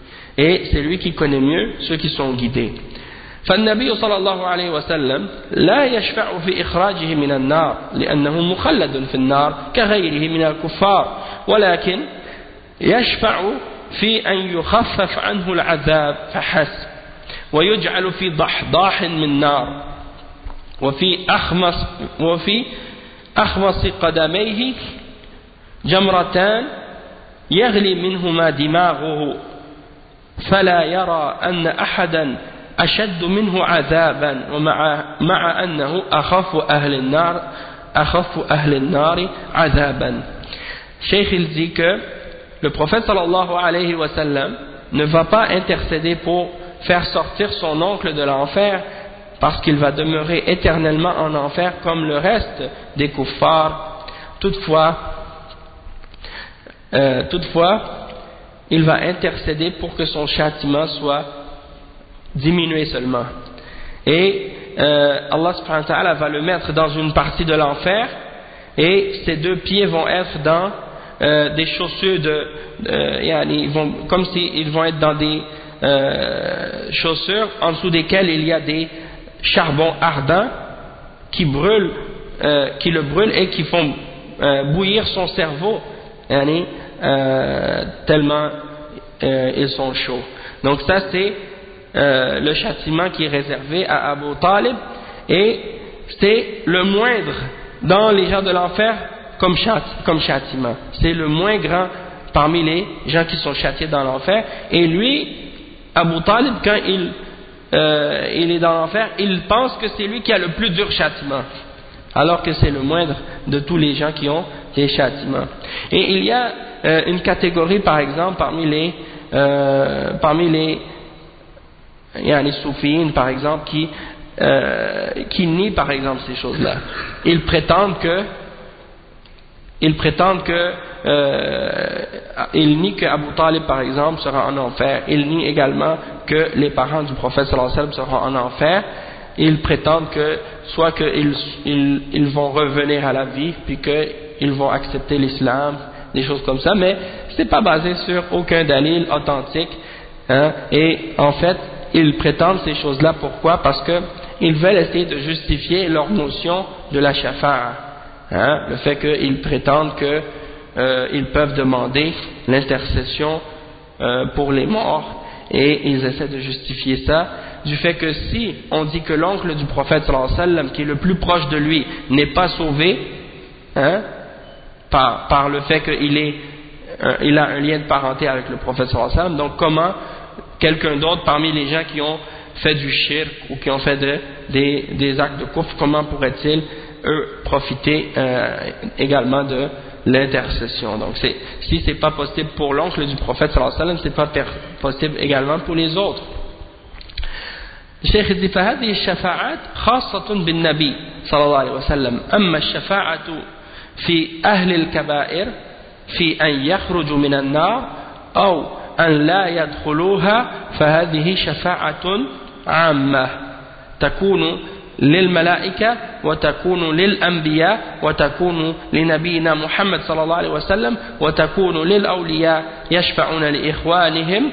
Et c'est lui qui connaît mieux ceux qui sont guidés. فالنبي صلى الله عليه وسلم لا يشفع في إخراجه من النار لأنه مخلد في النار كغيره من الكفار، ولكن يشفع في أن يخفف عنه العذاب فحسب، ويجعل في ضحضاح من نار وفي أخمص وفي أخمص قدميه جمرتان يغلي منهما دماغه فلا يرى أن أحدا أشد منه عذابا ومع مع أنه أخف أهل النار أخف أهل النار عذابا. Cheikh il dit que le prophète sallallahu alayhi wa sallam ne va pas intercéder pour faire sortir son oncle de l'enfer, parce qu'il va demeurer éternellement en enfer comme le reste des kuffars. Toutefois, euh, toutefois, il va intercéder pour que son châtiment soit diminué seulement. Et euh, Allah subhanahu wa ta'ala va le mettre dans une partie de l'enfer, et ses deux pieds vont être dans euh, des chaussures de, de yani, ils vont, comme s'ils si vont être dans des euh, chaussures en dessous desquelles il y a des charbons ardents qui brûlent, euh, qui le brûlent et qui font euh, bouillir son cerveau, yani, euh, tellement euh, ils sont chauds. Donc ça c'est euh, le châtiment qui est réservé à Abu Talib, et c'est le moindre dans les gens de l'enfer comme, comme châtiment. C'est le moins grand parmi les gens qui sont châtiés dans l'enfer. Et lui, Abu Talib, quand il, euh, il est dans l'enfer, il pense que c'est lui qui a le plus dur châtiment, alors que c'est le moindre de tous les gens qui ont des châtiments. Et il y a euh, une catégorie, par exemple, parmi les euh, parmi les il y a les soufis, par exemple, qui Euh, qui nient par exemple ces choses-là. Ils prétendent que ils prétendent que euh, ils nient que Abu Talib par exemple sera en enfer, ils nient également que les parents du prophète sallallahu alayhi wa sallam seront en enfer. Ils prétendent que soit qu'ils ils, ils vont revenir à la vie puis qu'ils vont accepter l'islam, des choses comme ça, mais c'est pas basé sur aucun dalil authentique, hein, et en fait ils prétendent ces choses-là. Pourquoi? Parce que ils veulent essayer de justifier leur notion de la shafa'a, hein, le fait qu'ils prétendent que euh, ils peuvent demander l'intercession euh, pour les morts, et ils essaient de justifier ça du fait que si on dit que l'oncle du prophète sallallahu alayhi wa sallam, qui est le plus proche de lui, n'est pas sauvé, hein, par, par le fait qu'il est, euh, il a un lien de parenté avec le prophète sallallahu alayhi wa sallam, donc comment quelqu'un d'autre parmi les gens qui ont fait du shirk ou qui ont fait de, des, des actes de kufr, comment pourraient-ils eux profiter euh, également de l'intercession? Donc c'est, si c'est pas possible pour l'oncle du prophète sallallahu alayhi wa sallam, c'est pas possible également pour les autres. الشيخ يقول فهذه الشفاعات خاصة بالنبي صلى الله عليه وسلم. أما الشفاعة في أهل الكبائر في أن يخرجوا من النار أو أن لا يدخلوها فهذه شفاعة عامة تكون للملائكة وتكون للأنبياء وتكون لنبينا محمد صلى الله عليه وسلم وتكون للأولياء يشفعون لإخوانهم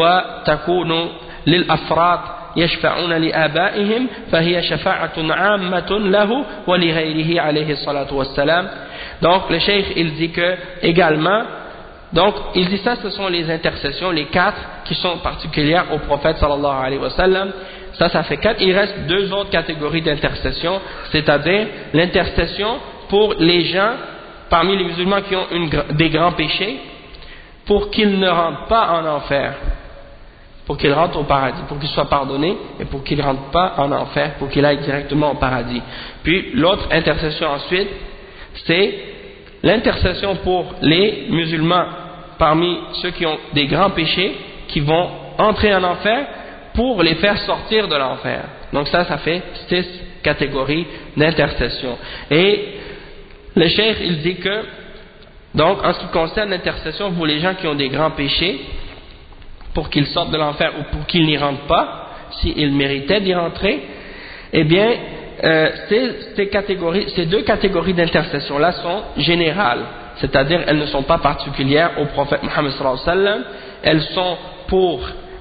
وتكون للأفراد يشفعون لآبائهم فهي شفاعة عامة له ولغيره عليه الصلاة والسلام. Donc le cheikh il dit que également, donc il dit ça, ce sont les intercessions, les quatre qui sont particulières au prophète sallallahu alayhi wa sallam. Ça, ça fait quatre. Il reste deux autres catégories d'intercession, c'est-à-dire l'intercession pour les gens parmi les musulmans qui ont une, des grands péchés, pour qu'ils ne rentrent pas en enfer, pour qu'ils rentrent au paradis, pour qu'ils soient pardonnés et pour qu'ils ne rentrent pas en enfer, pour qu'ils aillent directement au paradis. Puis l'autre intercession ensuite, c'est l'intercession pour les musulmans parmi ceux qui ont des grands péchés, qui vont entrer en enfer, pour les faire sortir de l'enfer. Donc ça, ça fait six catégories d'intercession. Et le cheikh, il dit que, donc en ce qui concerne l'intercession pour les gens qui ont des grands péchés, pour qu'ils sortent de l'enfer ou pour qu'ils n'y rentrent pas, s'ils méritaient d'y rentrer, eh bien, euh, ces, ces, catégories, ces deux catégories d'intercession-là sont générales, c'est-à-dire elles ne sont pas particulières au prophète Mohammed sallallahu alayhi wa sallam, elles sont pour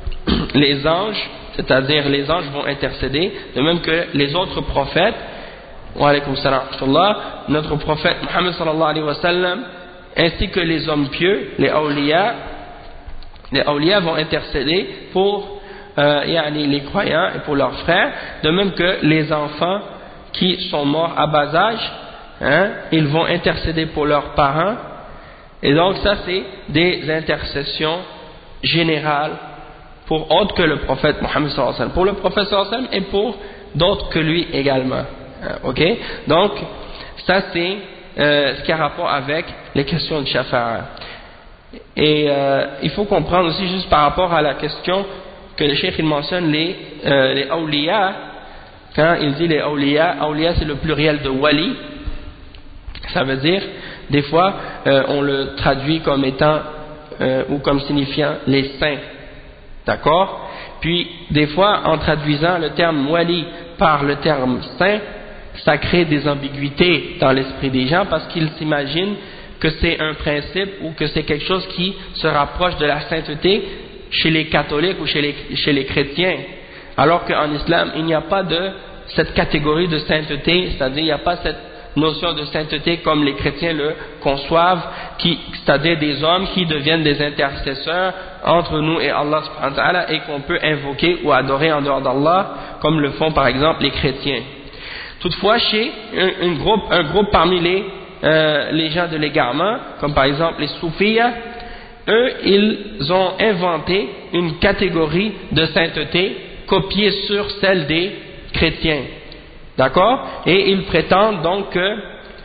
les anges, c'est-à-dire les anges vont intercéder, de même que les autres prophètes, wa alaykum salam, notre prophète Mohammed sallallahu alayhi wa sallam, ainsi que les hommes pieux, les awliya, les awliya vont intercéder pour euh, yani les croyants et pour leurs frères, de même que les enfants qui sont morts à bas âge, hein, ils vont intercéder pour leurs parents, et donc ça c'est des intercessions générales pour autre que le prophète Mohammed sallallahu alayhi wa sallam, pour le prophète sallallahu alayhi wa sallam et pour d'autres que lui également. Ok, donc ça c'est euh, ce qui a rapport avec les questions de shafa'a. Et euh, il faut comprendre aussi, juste par rapport à la question que le cheikh il mentionne les euh, les awliya, quand il dit les awliya, awliya c'est le pluriel de wali, ça veut dire des fois euh, on le traduit comme étant euh, ou comme signifiant les saints. D'accord? Puis, des fois, en traduisant le terme wali par le terme saint, ça crée des ambiguïtés dans l'esprit des gens parce qu'ils s'imaginent que c'est un principe ou que c'est quelque chose qui se rapproche de la sainteté chez les catholiques ou chez les, chez les chrétiens. Alors qu'en islam, il n'y a pas de cette catégorie de sainteté, c'est-à-dire il n'y a pas cette notion de sainteté comme les chrétiens le conçoivent, qui, c'est-à-dire des hommes qui deviennent des intercesseurs entre nous et Allah subhanahu wa ta'ala et qu'on peut invoquer ou adorer en dehors d'Allah comme le font par exemple les chrétiens. Toutefois, chez un, un, groupe, un groupe parmi les, euh, les gens de l'égarement, comme par exemple les soufiyas, eux ils ont inventé une catégorie de sainteté copiée sur celle des chrétiens. D'accord? Et ils prétendent donc que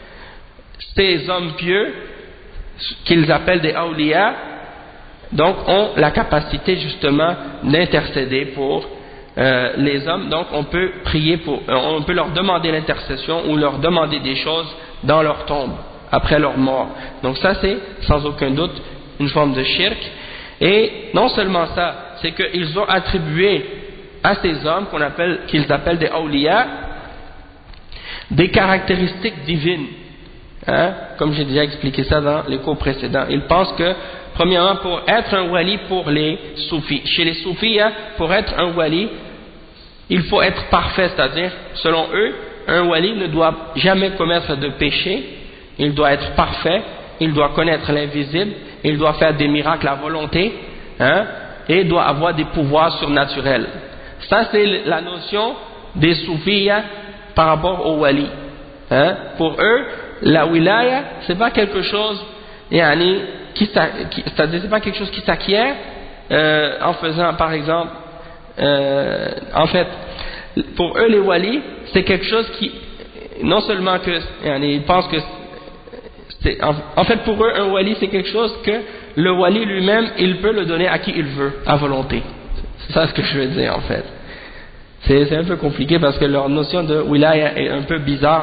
ces hommes pieux, qu'ils appellent des awliya, donc ont la capacité justement d'intercéder pour euh, les hommes. Donc on peut prier pour, on peut leur demander l'intercession ou leur demander des choses dans leur tombe. après leur mort. Donc ça c'est sans aucun doute une forme de shirk. Et non seulement ça, c'est qu'ils ont attribué à ces hommes qu'on appelle, qu'ils appellent des awliya, des caractéristiques divines, hein, comme j'ai déjà expliqué ça dans les cours précédents. Ils pensent que, premièrement, pour être un wali pour les soufis, chez les soufis, hein, pour être un wali, il faut être parfait, c'est-à-dire, selon eux, un wali ne doit jamais commettre de péché, il doit être parfait, il doit connaître l'invisible, il doit faire des miracles à volonté, hein, et doit avoir des pouvoirs surnaturels. Ça, c'est la notion des soufis par rapport au wali. Hein? Pour eux, la wilaya, c'est pas quelque chose, yani, qui, qui, c'est-à-dire c'est pas quelque chose qui s'acquiert euh, en faisant, par exemple, euh, en fait, pour eux les walis, c'est quelque chose qui, non seulement que, yani, ils pensent que, c'est, en, en fait, pour eux, un wali, c'est quelque chose que le wali lui-même, il peut le donner à qui il veut, à volonté. C'est ça ce que je veux dire en fait. C'est un peu compliqué parce que leur notion de wilaya est un peu bizarre.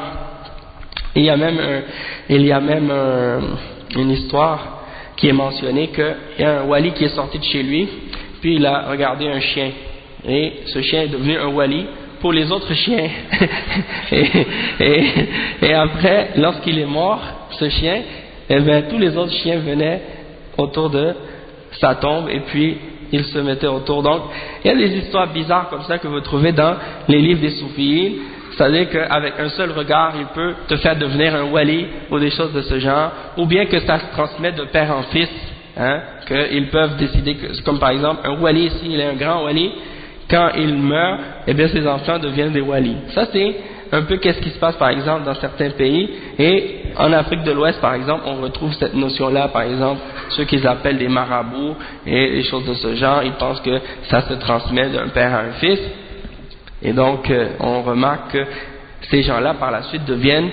Il y a même, un, il y a même un, une histoire qui est mentionnée qu'il y a un wali qui est sorti de chez lui, puis il a regardé un chien. Et ce chien est devenu un wali pour les autres chiens. et, et, et après, lorsqu'il est mort, ce chien, eh bien, tous les autres chiens venaient autour de sa tombe et puis ils se mettaient autour. Donc, il y a des histoires bizarres comme ça que vous trouvez dans les livres des soufis. C'est-à-dire qu'avec un seul regard, il peut te faire devenir un wali ou des choses de ce genre, ou bien que ça se transmet de père en fils, hein, qu'ils peuvent décider, que, comme par exemple, un wali, s'il est un grand wali, quand il meurt, eh bien ses enfants deviennent des walis. Ça c'est un peu qu'est-ce qui se passe par exemple dans certains pays, et en Afrique de l'Ouest par exemple, on retrouve cette notion-là, par exemple, ceux qu'ils appellent des marabouts et des choses de ce genre, ils pensent que ça se transmet d'un père à un fils, et donc euh, on remarque que ces gens-là par la suite deviennent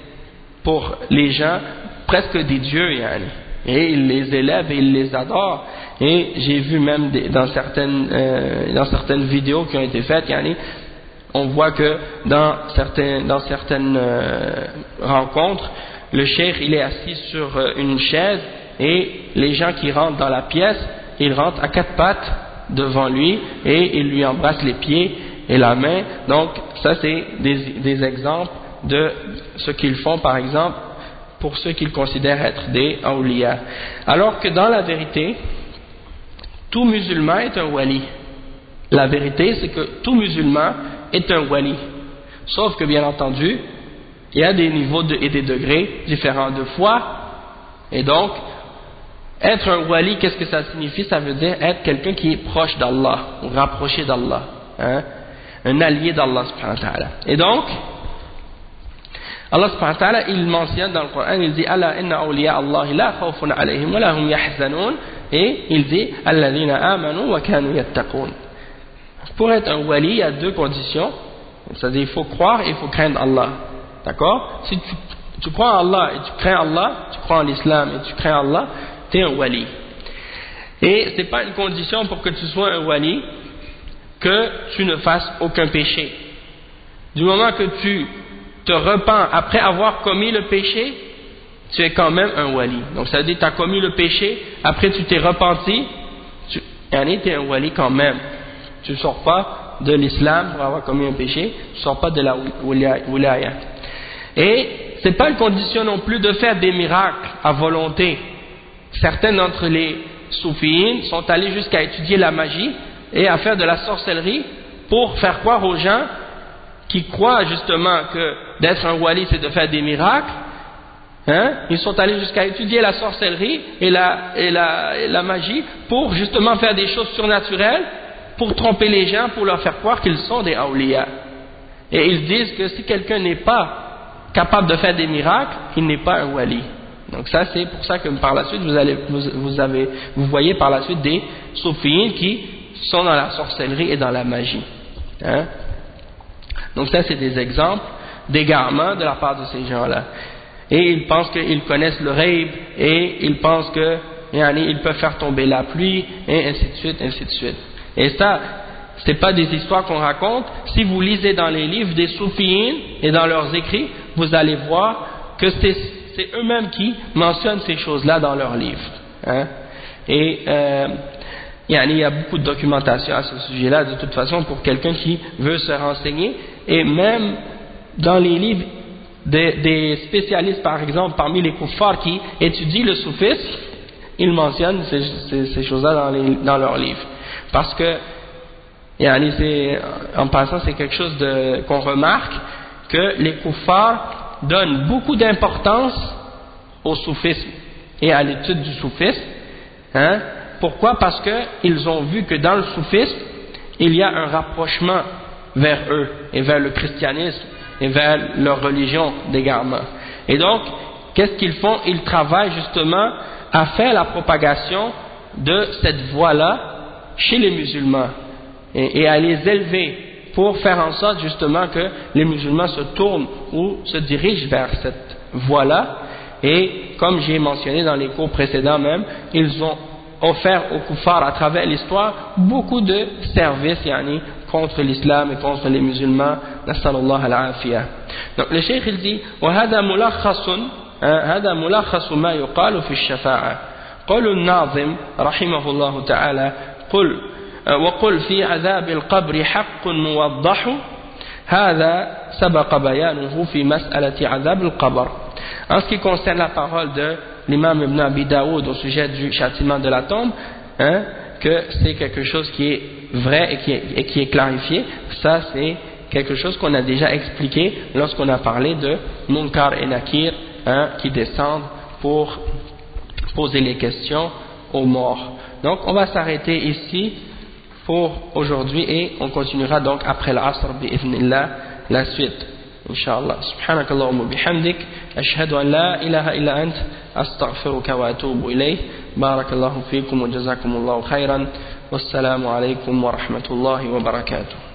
pour les gens presque des dieux, yani. Et ils les élèvent et ils les adorent. Et j'ai vu même des, dans certaines euh, dans certaines vidéos qui ont été faites, yani, on voit que dans certains dans certaines euh, rencontres, le cheikh il est assis sur euh, une chaise et les gens qui rentrent dans la pièce, ils rentrent à quatre pattes devant lui et ils lui embrassent les pieds et la main. Donc ça c'est des, des exemples de ce qu'ils font par exemple pour ceux qu'ils considèrent être des awliya. Alors que dans la vérité, tout musulman est un wali. La vérité c'est que tout musulman est un wali. Sauf que bien entendu, il y a des niveaux de, et des degrés différents de foi. Et donc, être un wali, qu'est-ce que ça signifie? Ça veut dire être quelqu'un qui est proche d'Allah, ou rapproché d'Allah. Hein? Un allié d'Allah subhanahu wa ta'ala. Et donc, Allah subhanahu wa ta'ala, il mentionne dans le Coran, il dit Alla inna awliya Allahi la khawfun alayhim wa la hum yahzanun, et il dit alladhina amanu wa kanu yattaqun. Pour être un wali, il y a deux conditions, c'est-à-dire il faut croire et il faut craindre Allah. D'accord? Si tu, tu crois en Allah et tu crains Allah, tu crois en l'islam et tu crains Allah, tu es un wali. Et ce n'est pas une condition pour que tu sois un wali que tu ne fasses aucun péché. Du moment que tu te repens après avoir commis le péché, tu es quand même un wali. Donc ça veut dire que tu as commis le péché, après tu t'es repenti, tu es un wali quand même. Tu ne sors pas de l'islam pour avoir commis un péché, tu ne sors pas de la wilaya. Et ce n'est pas une condition non plus de faire des miracles à volonté. Certains d'entre les soufis sont allés jusqu'à étudier la magie et à faire de la sorcellerie pour faire croire aux gens qui croient justement que d'être un wali c'est de faire des miracles, hein, ils sont allés jusqu'à étudier la sorcellerie et la, et, la, et la magie pour justement faire des choses surnaturelles, pour tromper les gens, pour leur faire croire qu'ils sont des awliya. Et ils disent que si quelqu'un n'est pas capable de faire des miracles, il n'est pas un wali. Donc ça c'est pour ça que par la suite vous, allez, vous, vous, avez, vous voyez par la suite des soufis qui sont dans la sorcellerie et dans la magie. Hein? Donc ça c'est des exemples d'égarement de la part de ces gens-là. Et ils pensent qu'ils connaissent le ghaib et ils pensent que yani, ils peuvent faire tomber la pluie et ainsi de suite, ainsi de suite. Et ça, ce n'est pas des histoires qu'on raconte. Si vous lisez dans les livres des soufis et dans leurs écrits, vous allez voir que c'est eux-mêmes qui mentionnent ces choses-là dans leurs livres. Hein. Et euh, il y a beaucoup de documentation à ce sujet-là, de toute façon, pour quelqu'un qui veut se renseigner. Et même dans les livres des, des spécialistes, par exemple, parmi les kuffars qui étudient le soufisme, ils mentionnent ces, ces, ces choses-là dans, les, dans leurs livres. Parce que, en passant, c'est quelque chose de, qu'on remarque, que les kuffars donnent beaucoup d'importance au soufisme et à l'étude du soufisme. Hein? Pourquoi? Parce qu'ils ont vu que dans le soufisme, il y a un rapprochement vers eux et vers le christianisme et vers leur religion d'égarement. Et donc, qu'est-ce qu'ils font? Ils travaillent justement à faire la propagation de cette voie-là chez les musulmans et, et à les élever pour faire en sorte justement que les musulmans se tournent ou se dirigent vers cette voie-là. Et comme j'ai mentionné dans les cours précédents même, ils ont offert aux kuffars à travers l'histoire beaucoup de services yani, contre l'islam et contre les musulmans. Nasallallahu al-afiyah. Donc le cheikh il dit وهذا ملخص هذا ملخص ما يقال في الشفاعة. قول الناظم رحمه الله تعالى قل وقل في عذاب القبر حق موضح هذا سبق بيانه في مسألة عذاب القبر. En ce qui concerne la parole de l'imam Ibn Abi Daoud au sujet du châtiment de la tombe, hein, que c'est quelque chose qui est vrai et qui est, et qui est clarifié, ça c'est quelque chose qu'on a déjà expliqué lorsqu'on a parlé de Munkar et Nakir, hein, qui descendent pour poser les questions aux morts. Donc on va s'arrêter ici pour aujourd'hui et on continuera donc après l'Asr bi'idhnillah la suite. Inshallah. Subhanak Allahumma bihamdik. Ashhadu an la ilaha illa ant. Astaghfiruka wa atubu ilayh. Barakallahu fikum wa jazakumullahu khairan. Wassalamu alaykum wa rahmatullahi wa barakatuh.